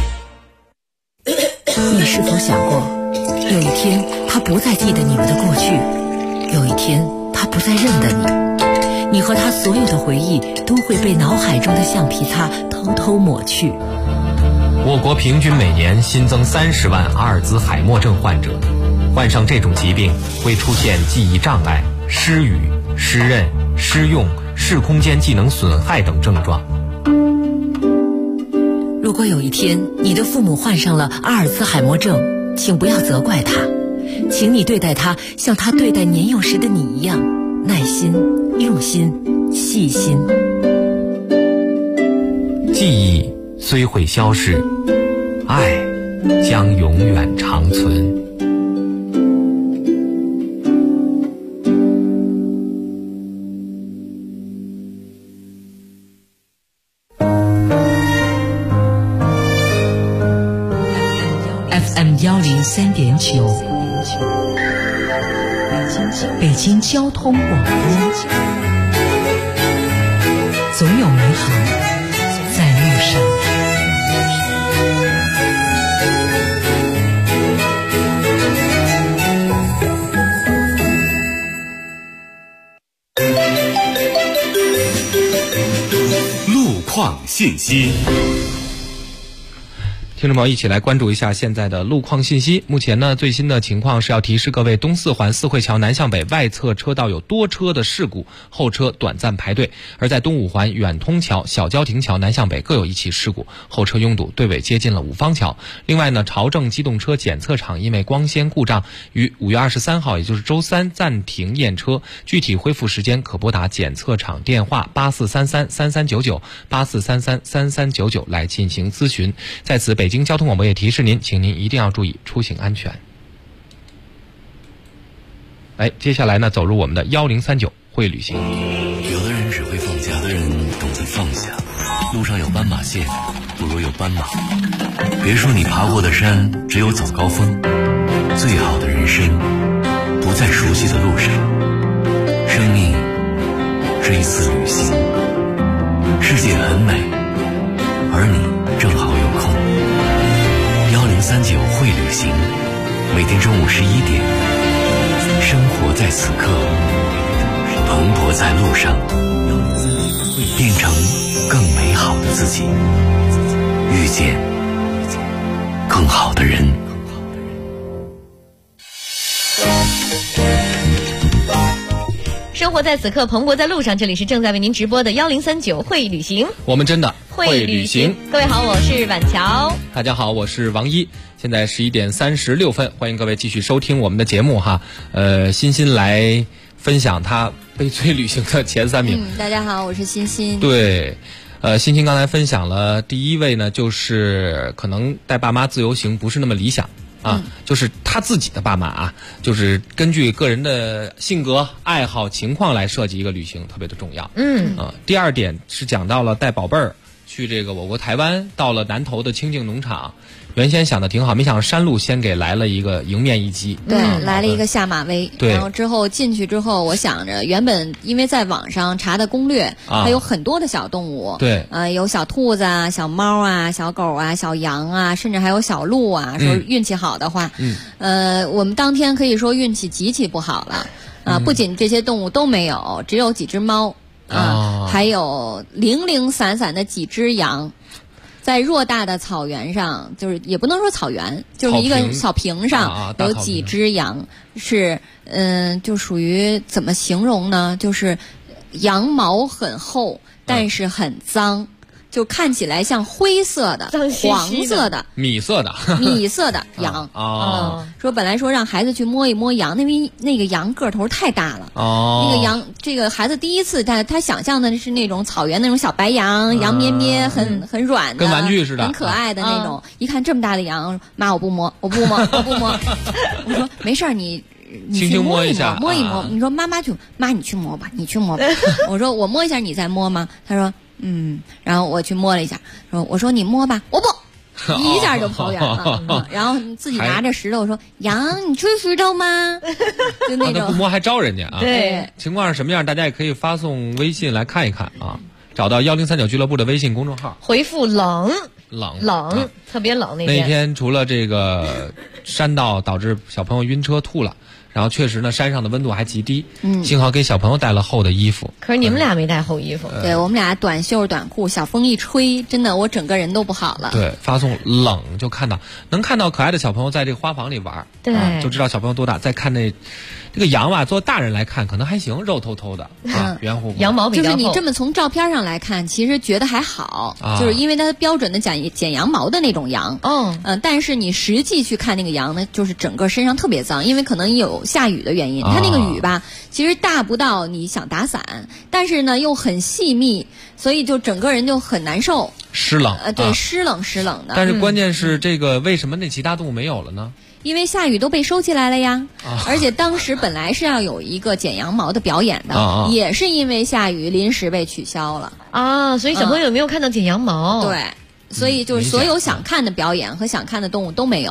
你是否想过，有一天他不再记得你们的过去，有一天他不再认得你，你和他所有的回忆都会被脑海中的橡皮擦偷偷抹去。 我国平均每年新增30万阿尔兹海默症患者，患上这种疾病会出现记忆障碍、失语、失认、失用、视空间技能损害等症状。 如果有一天你的父母患上了阿尔兹海默症，请不要责怪他，请你对待他像他对待年幼时的你一样，耐心、用心、细心。 记忆虽会消逝，爱将永远长存。 FM 103.9 北京交通广播，总有美好在路上。 路况信息。 听众朋友，一起来关注一下现在的路况信息。目前呢，最新的情况是要提示各位，东四环四惠桥南向北外侧车道有多车的事故，后车短暂排队；而在东五环远通桥、小郊亭桥南向北各有一起事故，后车拥堵，队尾接近了五方桥。另外呢，朝正机动车检测场因为光纤故障，于5月23号，也就是周三暂停验车，具体恢复时间可拨打检测场电话84333399 84333399来进行咨询。在此，北京交通广播也提示您，请您一定要注意出行安全。接下来呢，走入我们的1039会旅行。 有的人只会放假，有的人懂得放下。路上有斑马线，不如有斑马。别说你爬过的山只有早高峰，最好的人生不在熟悉的路上。生命是一次旅行，世界很美，而你正好有空。1039会旅行，每天中午11点，生活在此刻，蓬勃在路上，变成更美好的自己，遇见更好的人。 生活在此刻，蓬勃在路上。这里是正在为您直播的1039会旅行， 我们真的会旅行。各位好，我是婉乔。 大家好，我是王一。现在11点36分，欢迎各位继续收听我们的节目哈。欣欣来分享她悲催旅行的前3名。 大家好，我是欣欣。 对。欣欣刚才分享了第一位呢，就是可能带爸妈自由行不是那么理想。就是他自己的爸妈啊，就是根据个人的性格、爱好、情况来设计一个旅行，特别的重要。第二点是讲到了带宝贝儿去这个我国台湾，到了南投的清境农场。原先想的挺好，没想到山路先给来了一个迎面一击。 对，来了一个下马威。 对， 然后之后进去之后，我想着原本因为在网上查的攻略，它有很多的小动物。 对， 有小兔子啊、小猫啊、小狗啊、小羊啊，甚至还有小鹿啊。说运气好的话，我们当天可以说运气极其不好了。不仅这些动物都没有，只有几只猫还有零零散散的几只羊。在偌大的草原上，就是也不能说草原，就是一个草坪上有几只羊，是就属于怎么形容呢？就是羊毛很厚，但是很脏。就看起来像灰色的、黄色的、 米色的羊。说本来说让孩子去摸一摸羊，因为那个羊个头太大了。那个羊，这个孩子第一次他想象的是那种草原那种小白羊，羊咩咩，很软的， 跟玩具似的， 很可爱的那种。一看这么大的羊，妈我不摸。我说没事儿，你去摸一摸。你说妈你去摸吧，你去摸吧。我说我摸一下，你再摸吗？他说。然后我去摸了一下，我说你摸吧，我不，一下就跑远了。然后自己拿着石头说：“羊，你吹石头吗？”就那种。 他不摸还招人家啊？ 对。 情况是什么样？大家也可以发送微信来看一看啊。找到1039俱乐部的微信公众号， 回复冷，特别冷那天除了这个山道导致小朋友晕车吐了。然后确实呢，山上的温度还极低，幸好给小朋友带了厚的衣服。 可是你们俩没带厚衣服。 对，我们俩短袖短裤，小风一吹，真的我整个人都不好了。 对，发送冷就能看到可爱的小朋友在这个花房里玩， 对， 就知道小朋友多大。再看这个羊吧，做大人来看可能还行，肉透透的圆乎乎， 羊毛比较厚。 就是你这么从照片上来看，其实觉得还好，就是因为它标准的剪羊毛的那种羊。但是你实际去看那个羊呢，就是整个身上特别脏，因为可能有下雨的原因。它那个雨吧，其实大不到你想打伞，但是呢又很细密，所以就整个人就很难受， 湿冷。 对，湿冷的。 但是关键是这个为什么那其他动物没有了呢？ 因为下雨都被收起来了呀，而且当时本来是要有一个剪羊毛的表演的，也是因为下雨临时被取消了啊，所以小朋友没有看到剪羊毛。 对，所以就是所有想看的表演和想看的动物都没有。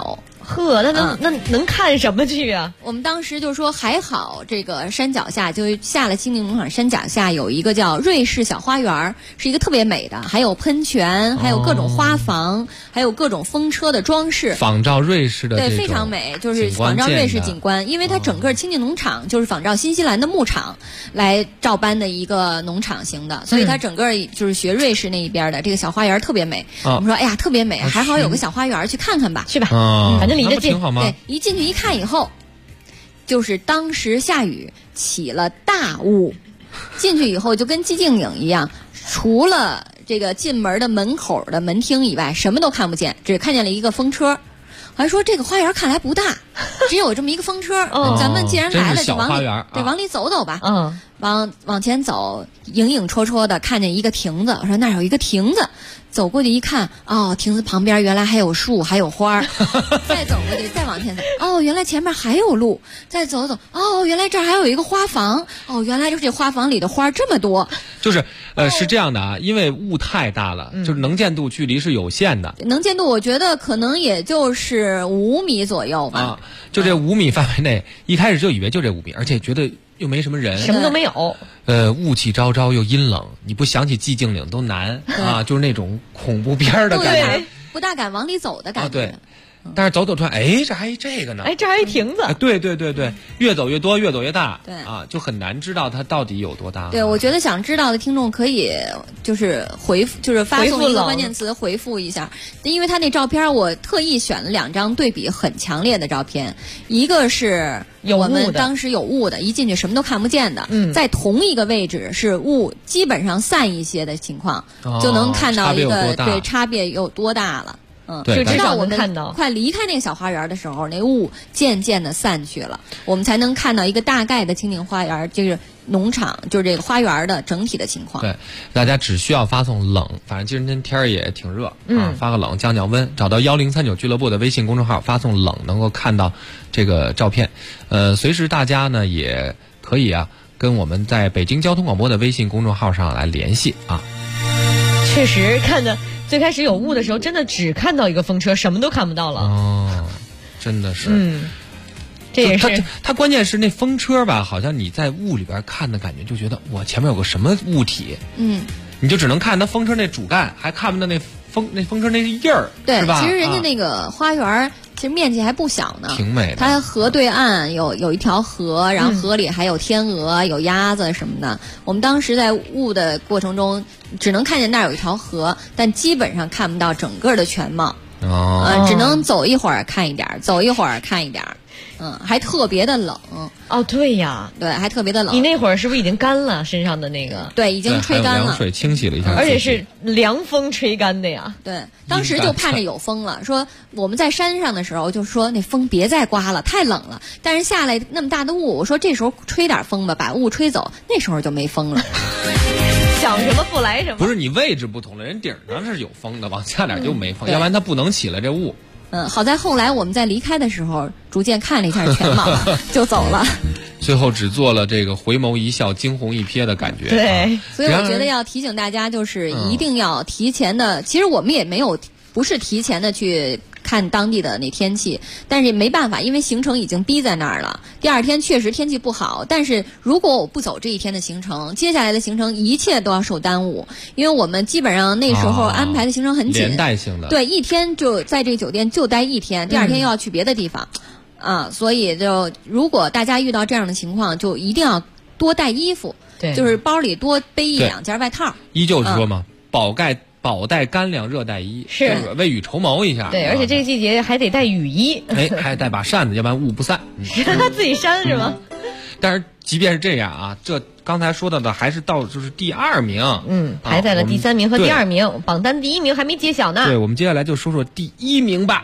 呵，那能看什么去啊？ 我们当时就说还好，这个山脚下就下了清境农场山脚下有一个叫瑞士小花园，是一个特别美的，还有喷泉，还有各种花房，还有各种风车的装饰， 仿照瑞士的对，非常美，就是仿照瑞士景观，因为它整个清境农场就是仿照新西兰的牧场来照搬的一个农场型的，所以它整个就是学瑞士那一边的这个小花园特别美。我们说哎呀特别美，还好有个小花园，去看看吧， 去吧，反正离得近， 对，一进去一看以后，就是当时下雨起了大雾，进去以后就跟寂静岭一样，除了这个进门的门口的门厅以外，什么都看不见，只看见了一个风车。还说这个花园看来不大，只有这么一个风车。咱们既然来了，就往里走走吧。往前走，影影绰绰的看见一个亭子。我说那儿有一个亭子，走过去一看，哦，亭子旁边原来还有树，还有花。再走过去，再往前走，哦，原来前面还有路。再走走，哦，原来这儿还有一个花房。哦，原来就是这花房里的花这么多。 就是是这样的啊，因为雾太大了，就是能见度距离是有限的。 能见度我觉得可能也就是5米左右吧。 就这5米范围内，一开始就以为就这5米，而且觉得又没什么人， 什么都没有。 雾气昭昭又阴冷，你不想起寂静岭都难啊，就是那种恐怖片的感觉， 不大敢往里走的感觉。 对。但是走走突然，哎，这还这个呢？ 哎，这还一亭子。 对，越走越多，越走越大。 对啊，就很难知道它到底有多大。 对，我觉得想知道的听众可以就是回复，就是发送一个关键词回复一下，因为他那照片我特意选了2张对比很强烈的照片，一个是我们当时有雾的，一进去什么都看不见的，在同一个位置是雾基本上散一些的情况，就能看到一个对差别有多大了。 就直到我们快离开那个小花园的时候，那雾渐渐的散去了，我们才能看到一个大概的清境花园，就是农场，就是这个花园的整体的情况。 对，大家只需要发送冷，反正今天天儿也挺热啊，发个冷降降温，找到1039俱乐部的微信公众号，发送冷，能够看到这个照片。随时大家呢也可以啊跟我们在北京交通广播的微信公众号上来联系啊。 确实看的。最开始有雾的时候，真的只看到一个风车，什么都看不到了。 哦，真的是。 这也是它关键是那风车吧，好像你在雾里边看的感觉，就觉得哇，前面有个什么物体。你就只能看它风车那主干，还看不到那风车那印儿， 对， 是吧？ 其实人家那个花园。其实面积还不小呢， 挺美的。 它河对岸有一条河，然后河里还有天鹅、有鸭子什么的。我们当时在雾的过程中，只能看见那儿有一条河，但基本上看不到整个的全貌。只能走一会儿看一点，走一会儿看一点。还特别的冷。 哦，对呀， 对，还特别的冷。 你那会儿是不是已经干了身上的那个？ 对，已经吹干了。 凉水清洗了一下， 而且是凉风吹干的呀。 对，当时就盼着有风了，说我们在山上的时候就说那风别再刮了，太冷了。但是下来那么大的雾，我说这时候吹点风吧，把雾吹走，那时候就没风了。 想什么不来什么。 不是你位置不同了，人顶上是有风的，往下点就没风，要不然它不能起来这雾。 好在后来我们在离开的时候，逐渐看了一下全貌，就走了。 最后只做了这个回眸一笑、惊鸿一瞥的感觉。 对， 所以我觉得要提醒大家，就是一定要提前的。其实我们也不是提前的去看当地的那天气，但是没办法，因为行程已经逼在那儿了。第二天确实天气不好，但是如果我不走这一天的行程，接下来的行程一切都要受耽误，因为我们基本上那时候安排的行程很紧， 连带性的。 对，一天就在这个酒店就待一天，第二天又要去别的地方。所以就如果大家遇到这样的情况，就一定要多带衣服， 对， 就是包里多背1-2件外套。 依旧是说嘛，饱带干粮，热带衣， 是未雨绸缪一下。 对，而且这个季节还得带雨衣， 还带把扇子，要不然雾不散。 让他自己扇是吗？ 但是即便是这样啊，这刚才说到的还是就是第2名， 排在了第3名和第2名，榜单第1名还没揭晓呢。 对，我们接下来就说说第1名吧。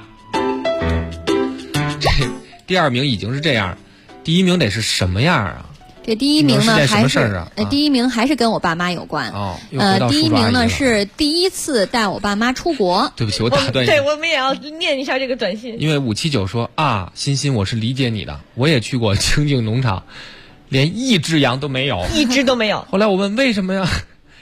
这第2名已经是这样，第1名得是什么样啊？ 这第1名呢，还是第1名还是跟我爸妈有关。第1名呢是第1次带我爸妈出国。 对不起，我打断你。 对，我们也要念一下这个短信。 因为579说啊，欣欣，我是理解你的，我也去过清境农场，连1只羊都没有， 1只都没有。 后来我问为什么呀？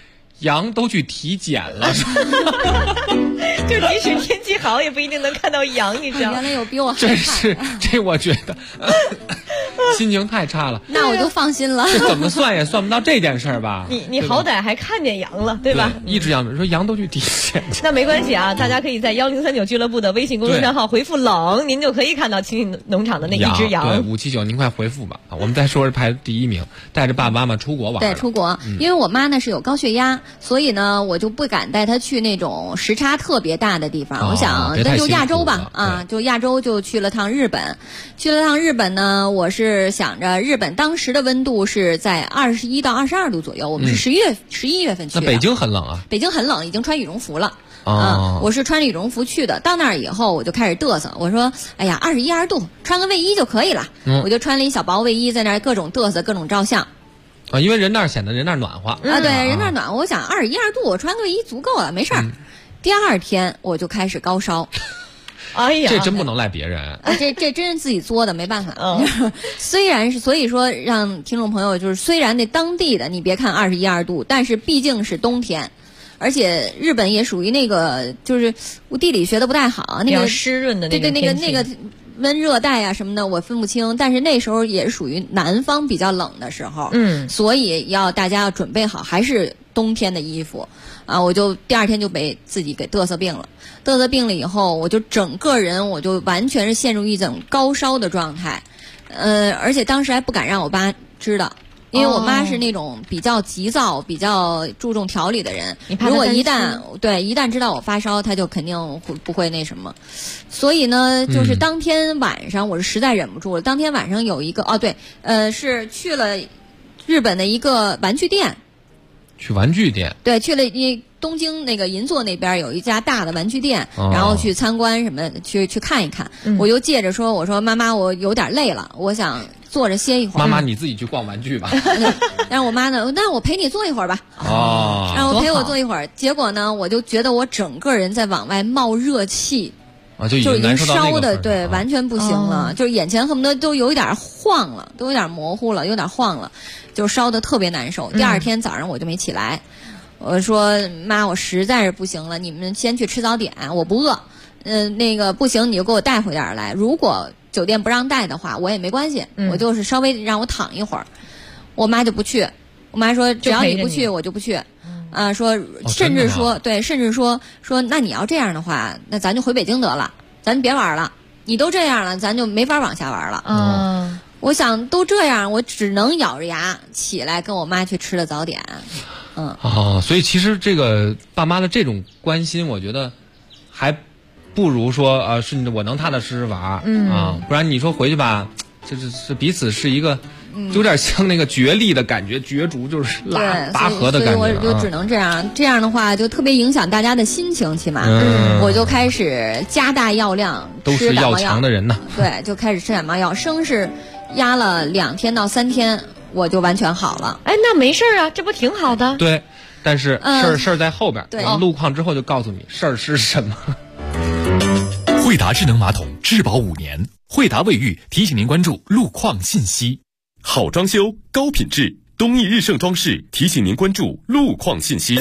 羊都去体检了。 就即使天气好，也不一定能看到羊，你知道？ 原来有比我真是，这我觉得心情太差了。 那我就放心了。 这怎么算也算不到这件事儿吧？ 你好歹还看见羊了，对吧？ 一只羊说羊都去体检去。 那没关系啊，大家可以在1039俱乐部的微信公众账号回复冷，您就可以看到青青农场的那一只羊。 对，579，您快回复吧。我们再说是排第1名，带着爸爸妈妈出国玩。 对，出国，因为我妈呢是有高血压，所以呢我就不敢带她去那种时差特别大的地方。我想那就亚洲吧，就亚洲就去了趟日本。去了趟日本呢，我是想着日本当时的温度是在21到22度左右，我们是11月份去的。 那北京很冷啊？ 北京很冷，已经穿羽绒服了。我是穿着羽绒服去的。到那儿以后，我就开始嘚瑟，我说：“哎呀，21、22度，穿个卫衣就可以了。”我就穿了一小薄卫衣，在那儿各种嘚瑟，各种照相。 因为人那儿显得人那儿暖和。 对，人那儿暖和。我想21、22度，我穿个卫衣足够了，没事儿。第2天我就开始高烧。 哎呀， 这真不能赖别人。 这真是自己作的，没办法。虽然是，所以说让听众朋友就是，虽然那当地的你别看21、22度，但是毕竟是冬天。而且日本也属于那个，就是我地理学的不太好，那个湿润的那个那个温热带啊什么的我分不清，但是那时候也属于南方比较冷的时候，所以大家要准备好还是冬天的衣服啊。我就第2天就被自己给嘚瑟病了，嘚瑟病了以后，我就整个人我就完全是陷入一种高烧的状态，而且当时还不敢让我爸知道。因为我妈是那种比较急躁、比较注重调理的人，如果一旦知道我发烧，她就肯定不会那什么。所以呢，就是当天晚上我是实在忍不住了。当天晚上有一个是去了日本的一个玩具店。 去玩具店？ 对，去了东京那个银座那边有一家大的玩具店，然后去参观什么去看一看。我就借着说，我说妈妈，我有点累了，我想坐着歇一会儿。 妈妈，你自己去逛玩具吧。 但是我妈呢，那我陪你坐一会儿吧。让我陪我坐一会儿。结果呢，我就觉得我整个人在往外冒热气。 就已经烧的，对，完全不行了，就是眼前恨不得都有一点晃了，都有点模糊了，有点晃了，就烧的特别难受。第2天早上我就没起来，我说妈，我实在是不行了，你们先去吃早点，我不饿。那个不行，你就给我带回点来。如果酒店不让带的话，我也没关系，我就是稍微让我躺一会儿。我妈就不去，我妈说只要你不去，我就不去。说，甚至说，那你要这样的话，那咱就回北京得了，咱别玩了。你都这样了，咱就没法往下玩了。我想都这样，我只能咬着牙起来跟我妈去吃了早点。 所以其实这个爸妈的这种关心，我觉得还不如说是我能踏踏实实玩不然你说回去吧，这彼此是一个。有点像那个角力的感觉，角逐就是拔河的感觉。 所以我就只能这样，这样的话就特别影响大家的心情，起码我就开始加大药量， 都是要强的人呢。 对，就开始吃感冒药，生是压了2天到3天，我就完全好了。 哎，那没事啊，这不挺好的？ 对，但是事儿在后边。对，路况之后就告诉你事儿是什么。 惠达智能马桶质保5年，惠达卫浴提醒您关注路况信息。好装修，高品质，东义日盛装饰提醒您关注路况信息。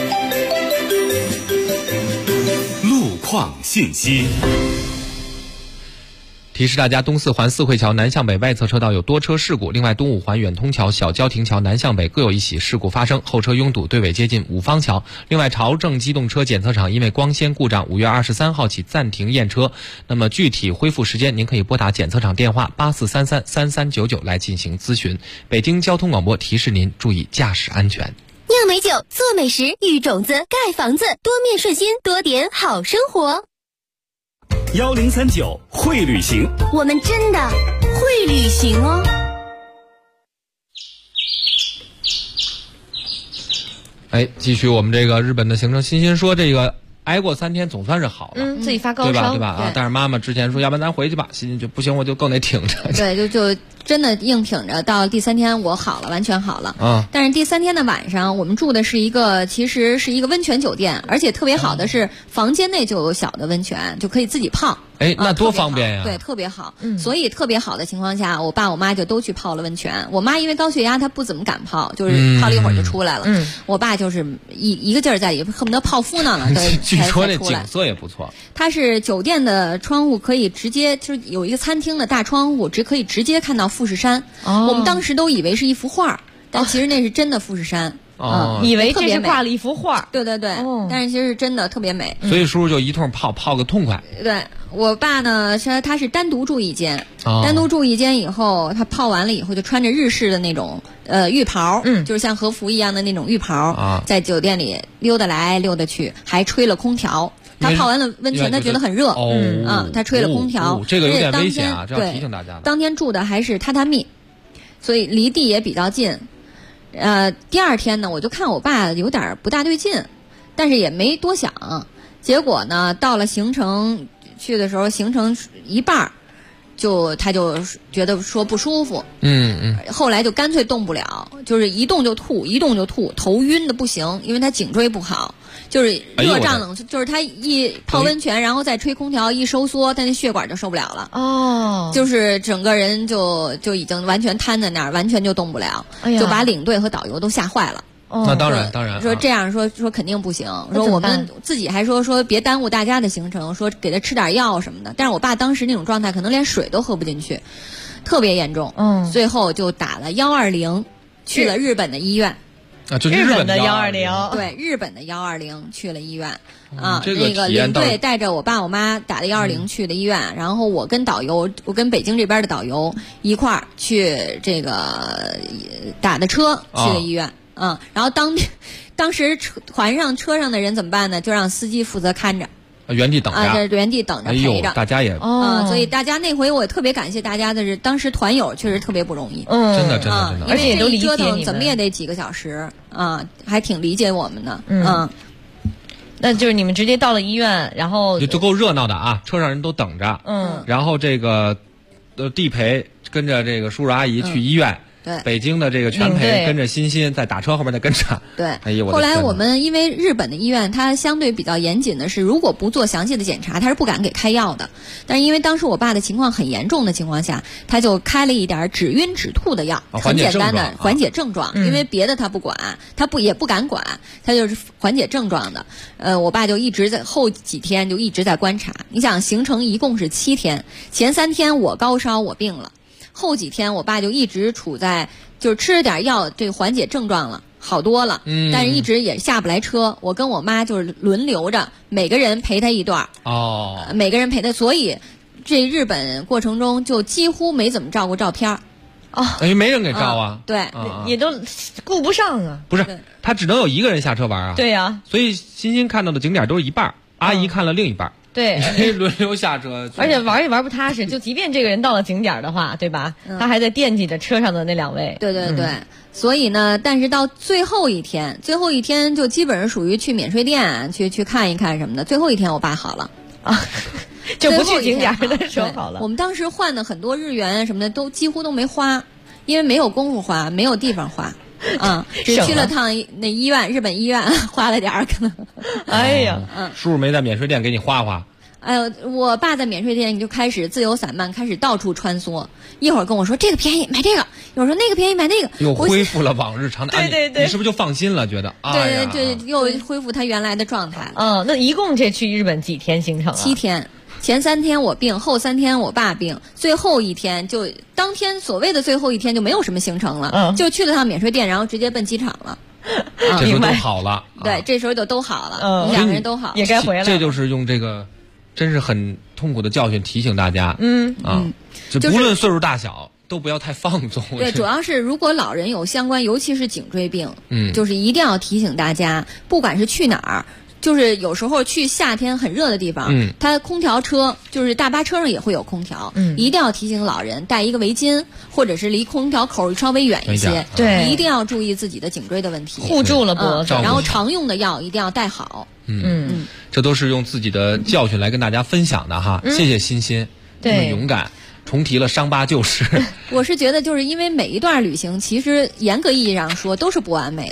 路况信息。 提示大家，东四环四惠桥南向北外侧车道有多车事故，另外东五环远通桥小郊亭桥南向北各有一起事故发生，后车拥堵，队尾接近五方桥。另外朝正机动车检测场因为光纤故障5月23号起暂停验车，那么具体恢复时间您可以拨打检测场电话84333399来进行咨询。北京交通广播提示您注意驾驶安全。 酿美酒，做美食，育种子，盖房子，多面顺心，多点好生活。 1039会旅行， 我们真的会旅行哦。 继续我们这个日本的行程。欣欣说这个挨过3天总算是好了， 自己发高烧， 对吧？但是妈妈之前说，要不然咱回去吧。欣欣就不行，我就更得挺着。 对，就真的硬挺着。到第3天我好了，完全好了。但是第3天的晚上，我们住的其实是一个温泉酒店，而且特别好的是房间内就有小的温泉，就可以自己泡。 哎，那多方便呀！ 对，特别好。所以特别好的情况下，我爸我妈就都去泡了温泉。我妈因为高血压，她不怎么敢泡，就是泡了一会儿就出来了。我爸就是一个劲儿在里，恨不得泡敷呢了。 据说那景色也不错。 它是酒店的窗户可以直接，就是有一个餐厅的大窗户，可以直接看到富士山。我们当时都以为是一幅画，但其实那是真的富士山。 以为这是挂了一幅画。 对对对，但是其实是真的特别美。 所以叔叔就一通泡个痛快。 对，我爸呢，他是单独住一间，单独住一间以后，他泡完了以后就穿着日式的那种浴袍，就是像和服一样的那种浴袍，在酒店里溜达来溜达去，还吹了空调。他泡完了温泉，他觉得很热，他吹了空调。 这个有点危险啊，这要提醒大家的。 当天住的还是榻榻米，所以离地也比较近。第二天呢，我就看我爸有点不大对劲，但是也没多想。结果呢，到了行程去的时候，行程一半他就觉得说不舒服。后来就干脆动不了，就是一动就吐，头晕的不行，因为他颈椎不好，就是热胀冷，就是他一泡温泉，然后再吹空调，一收缩，他那血管就受不了了。就是整个人就已经完全瘫在那儿，完全就动不了，就把领队和导游都吓坏了。 那当然， 说这样说肯定不行，说我们自己还说别耽误大家的行程，说给他吃点药什么的。但是我爸当时那种状态，可能连水都喝不进去，特别严重。最后就打了120，去了日本的医院。 就日本的 120， 对，日本的120去了医院。那个领队带着我爸我妈打了120去的医院，然后我跟北京这边的导游一块儿去这个打的车去了医院。然后当时团上车上的人怎么办呢？就让司机负责看着， 原地等着， 原地等着陪着。 大家也所以大家那回我也特别感谢大家的是，当时团友确实特别不容易， 真的， 而且这一折腾怎么也得几个小时还挺理解我们的。 那就是你们直接到了医院，然后就够热闹的啊！车上人都等着，然后这个地陪跟着这个叔叔阿姨去医院。 对， 北京的这个全陪跟着欣欣在打车后面再跟着。 对， 哎呀， 后来我们因为日本的医院它相对比较严谨的是，如果不做详细的检查，它是不敢给开药的。但是因为当时我爸的情况很严重的情况下，他就开了一点止晕止吐的药，很简单的缓解症状。因为别的他不管，也不敢管，他就是缓解症状的。我爸就一直在后几天就一直在观察。你想，行程一共是7天，前3天我高烧我病了。后几天我爸就一直处在就是吃了点药，这个缓解症状了，好多了，但是一直也下不来车。我跟我妈就是轮流着，每个人陪他一段每个人陪他，所以这日本过程中就几乎没怎么照过照片因为没人给照啊。 对， 也都顾不上啊。 不是，他只能有一个人下车玩啊。 对呀， 所以欣欣看到的景点都是一半，阿姨看了另一半。 对， 轮流下车， 而且玩也玩不踏实。就即便这个人到了景点的话，对吧？他还在惦记着车上的那2位。 对对对，所以呢，但是到最后一天就基本上属于去免税店去看一看什么的。最后一天我爸好了就不去景点的时候好了。 我们当时换的很多日元什么的都几乎都没花，因为没有功夫花，没有地方花。只去了趟那医院，日本医院花了点儿，可能。 哎呀， 叔叔没在免税店给你花花。 我爸在免税店就开始自由散漫，开始到处穿梭。一会儿跟我说这个便宜买这个，一会儿说那个便宜买那个， 又恢复了往日常态。 对， 你是不是就放心了？觉得对，又恢复他原来的状态了。 那一共这去日本几天行程啊 ？7天。前3天我病，后3天我爸病，最后一天就当天所谓的最后一天就没有什么行程了，就去了趟免税店，然后直接奔机场了。 这时候都好了。 对，这时候就都好了，2个人都好， 也该回来了。 这就是用这个，真是很痛苦的教训提醒大家。就不论岁数大小，都不要太放纵。 对，主要是如果老人有相关，尤其是颈椎病，就是一定要提醒大家，不管是去哪儿。就是有时候去夏天很热的地方，它空调车就是大巴车上也会有空调，一定要提醒老人带一个围巾，或者是离空调口稍微远一些， 对， 一定要注意自己的颈椎的问题， 护住了脖子， 然后常用的药一定要带好。 这都是用自己的教训来跟大家分享的哈，谢谢欣欣，这么勇敢。重提了伤疤旧事。 我是觉得，就是因为每一段旅行，其实严格意义上说都是不完美的。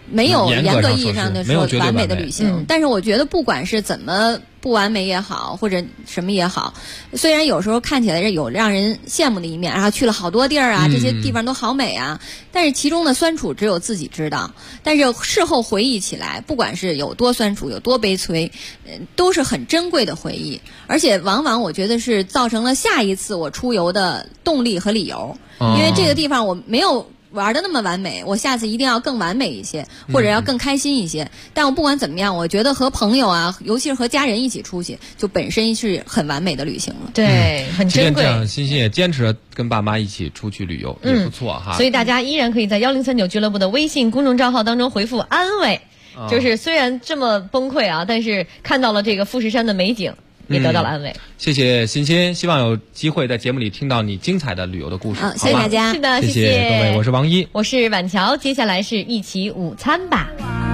没有严格意义上的说完美的旅行，但是我觉得不管是怎么不完美也好，或者什么也好，虽然有时候看起来有让人羡慕的一面，然后去了好多地儿啊，这些地方都好美啊，但是其中的酸楚只有自己知道。但是事后回忆起来，不管是有多酸楚，有多悲催，都是很珍贵的回忆，而且往往我觉得是造成了下一次我出游的动力和理由，因为这个地方我没有玩的那么完美，我下次一定要更完美一些，或者要更开心一些。但我不管怎么样，我觉得和朋友啊，尤其是和家人一起出去，就本身是很完美的旅行了。 对，很珍贵。 这样，欣欣也坚持着跟爸妈一起出去旅游，也不错哈。 所以大家依然可以在1039俱乐部的微信公众账号当中回复安慰，就是虽然这么崩溃啊，但是看到了这个富士山的美景，也得到了安慰。 谢谢欣欣，希望有机会在节目里听到你精彩的旅游的故事。 谢谢大家。 是的， 谢谢各位，我是王一， 我是婉乔。接下来是一起午餐吧。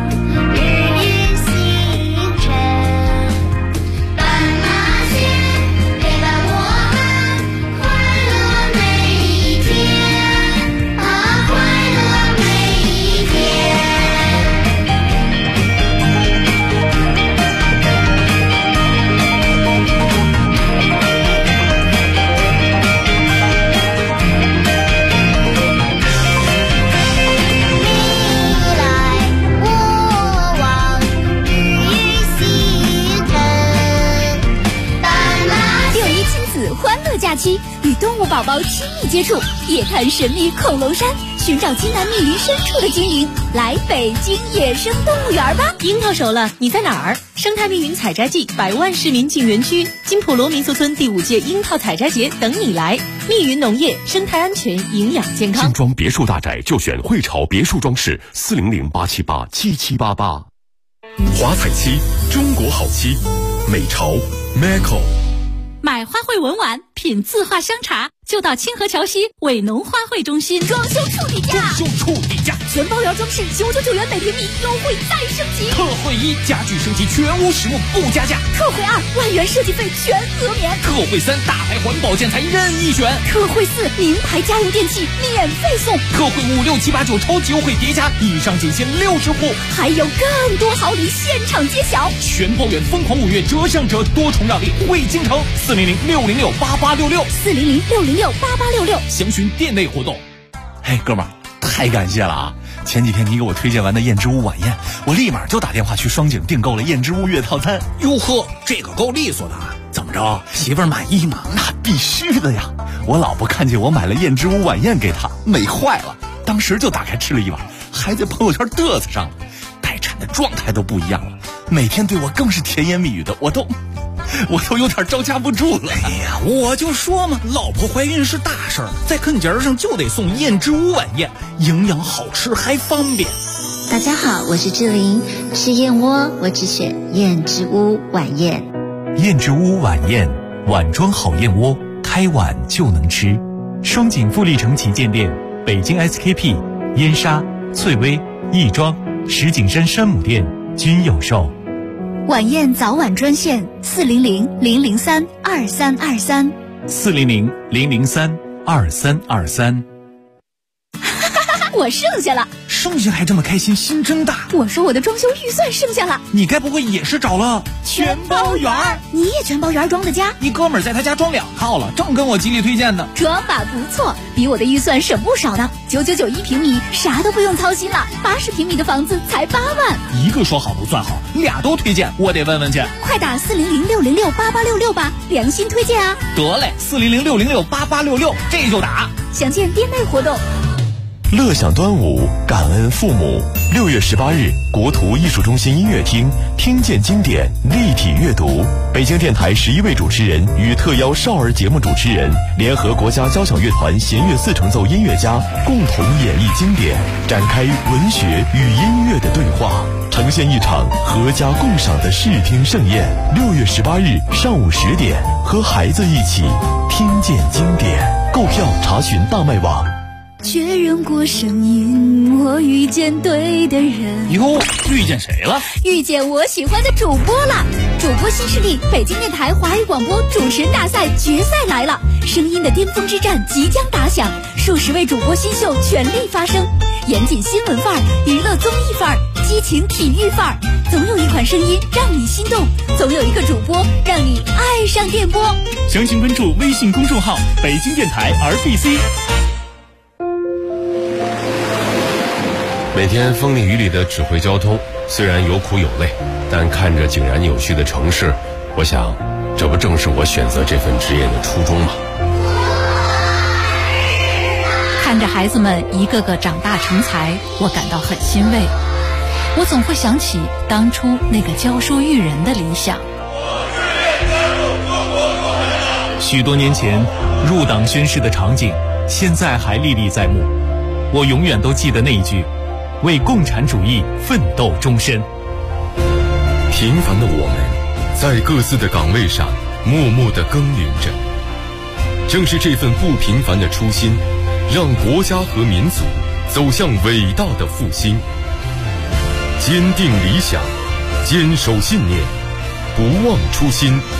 假期与动物宝宝亲密接触，夜探神秘恐龙山，寻找津南密林深处的精灵，来北京野生动物园吧！ 樱桃熟了，你在哪儿？生态密云采摘季，百万市民进园区，金普罗民宿村第5届樱桃采摘节等你来。密云农业，生态安全，营养健康。 精装别墅大宅就选汇潮别墅装饰，400-878-7788。华彩漆，中国好漆，美潮 Maco。 买花卉文玩，品字画香茶，就到清河桥西伟农花卉中心。 装修处底价，全包圆装饰999元每平米，优惠再升级。 特惠1，家具升级全屋实木不加价。 特惠2，万元设计费全额免。 特惠3，大牌环保建材任意选。 特惠4，名牌家用电器免费送。 特惠5、6、7、8、9超级优惠叠加，以上仅限60户， 还有更多好礼现场揭晓。 全包圆疯狂5月折上折，多重让利惠京城，400-606-8866，400-606-8866，详询店内活动。 嘿，哥们儿，太感谢了啊！前几天你给我推荐完的燕之屋晚宴，我立马就打电话去双井订购了燕之屋月套餐。 哟呵，这个够利索的，怎么着，媳妇儿满意吗？ 那必须的呀！我老婆看见我买了燕之屋晚宴给她，美坏了，当时就打开吃了一碗，还在朋友圈嘚瑟上了，待产的状态都不一样了，每天对我更是甜言蜜语的，我都有点招架不住了。 哎呀，我就说嘛，老婆怀孕是大事儿，在坑节上就得送燕之屋晚宴，营养好吃还方便。 大家好，我是志玲，吃燕窝我只选燕之屋晚宴。 燕之屋晚宴，碗装好燕窝，开碗就能吃。双井富力城旗舰店、北京 SKP、燕莎、翠微、亦庄、石景山山姆店均有售。 晚宴早晚专线400-003-2323 400-003-2323。 我剩下了， 剩下还这么开心，心真大。 我说我的装修预算剩下了， 你该不会也是找了全包圆？你也全包圆装的家？ 一哥们儿在他家装2套了，正跟我极力推荐呢。 装法不错，比我的预算省不少呢。999一平米，啥都不用操心了。80平米的房子才8万。 一个说好不算好，俩都推荐，我得问问去。 快打400-606-8866吧，良心推荐啊！ 得嘞，400-606-8866，这就打。 详见店内活动。 乐享端午，感恩父母。6月18日，国图艺术中心音乐厅，听见经典，立体阅读。北京电台11位主持人与特邀少儿节目主持人，联合国家交响乐团弦乐4重奏音乐家，共同演绎经典，展开文学与音乐的对话，呈现一场阖家共赏的视听盛宴。6月18日上午10点，和孩子一起听见经典。购票查询大麦网。 确认过声音，我遇见对的人。 哟，遇见谁了？ 遇见我喜欢的主播了。 主播新势力北京电台华语广播主持人大赛决赛来了，声音的巅峰之战即将打响，数十位主播新秀全力发声，严谨新闻范儿，娱乐综艺范儿，激情体育范儿，总有一款声音让你心动，总有一个主播让你爱上电波。 详情关注微信公众号北京电台 RBC。 每天风里雨里的指挥交通，虽然有苦有累，但看着井然有序的城市，我想，这不正是我选择这份职业的初衷吗？ 看着孩子们一个个长大成才，我感到很欣慰。我总会想起当初那个教书育人的理想。 许多年前入党宣誓的场景，现在还历历在目。我永远都记得那一句：为共产主义奋斗终身。 平凡的我们，在各自的岗位上默默地耕耘着。正是这份不平凡的初心，让国家和民族走向伟大的复兴。坚定理想，坚守信念，不忘初心。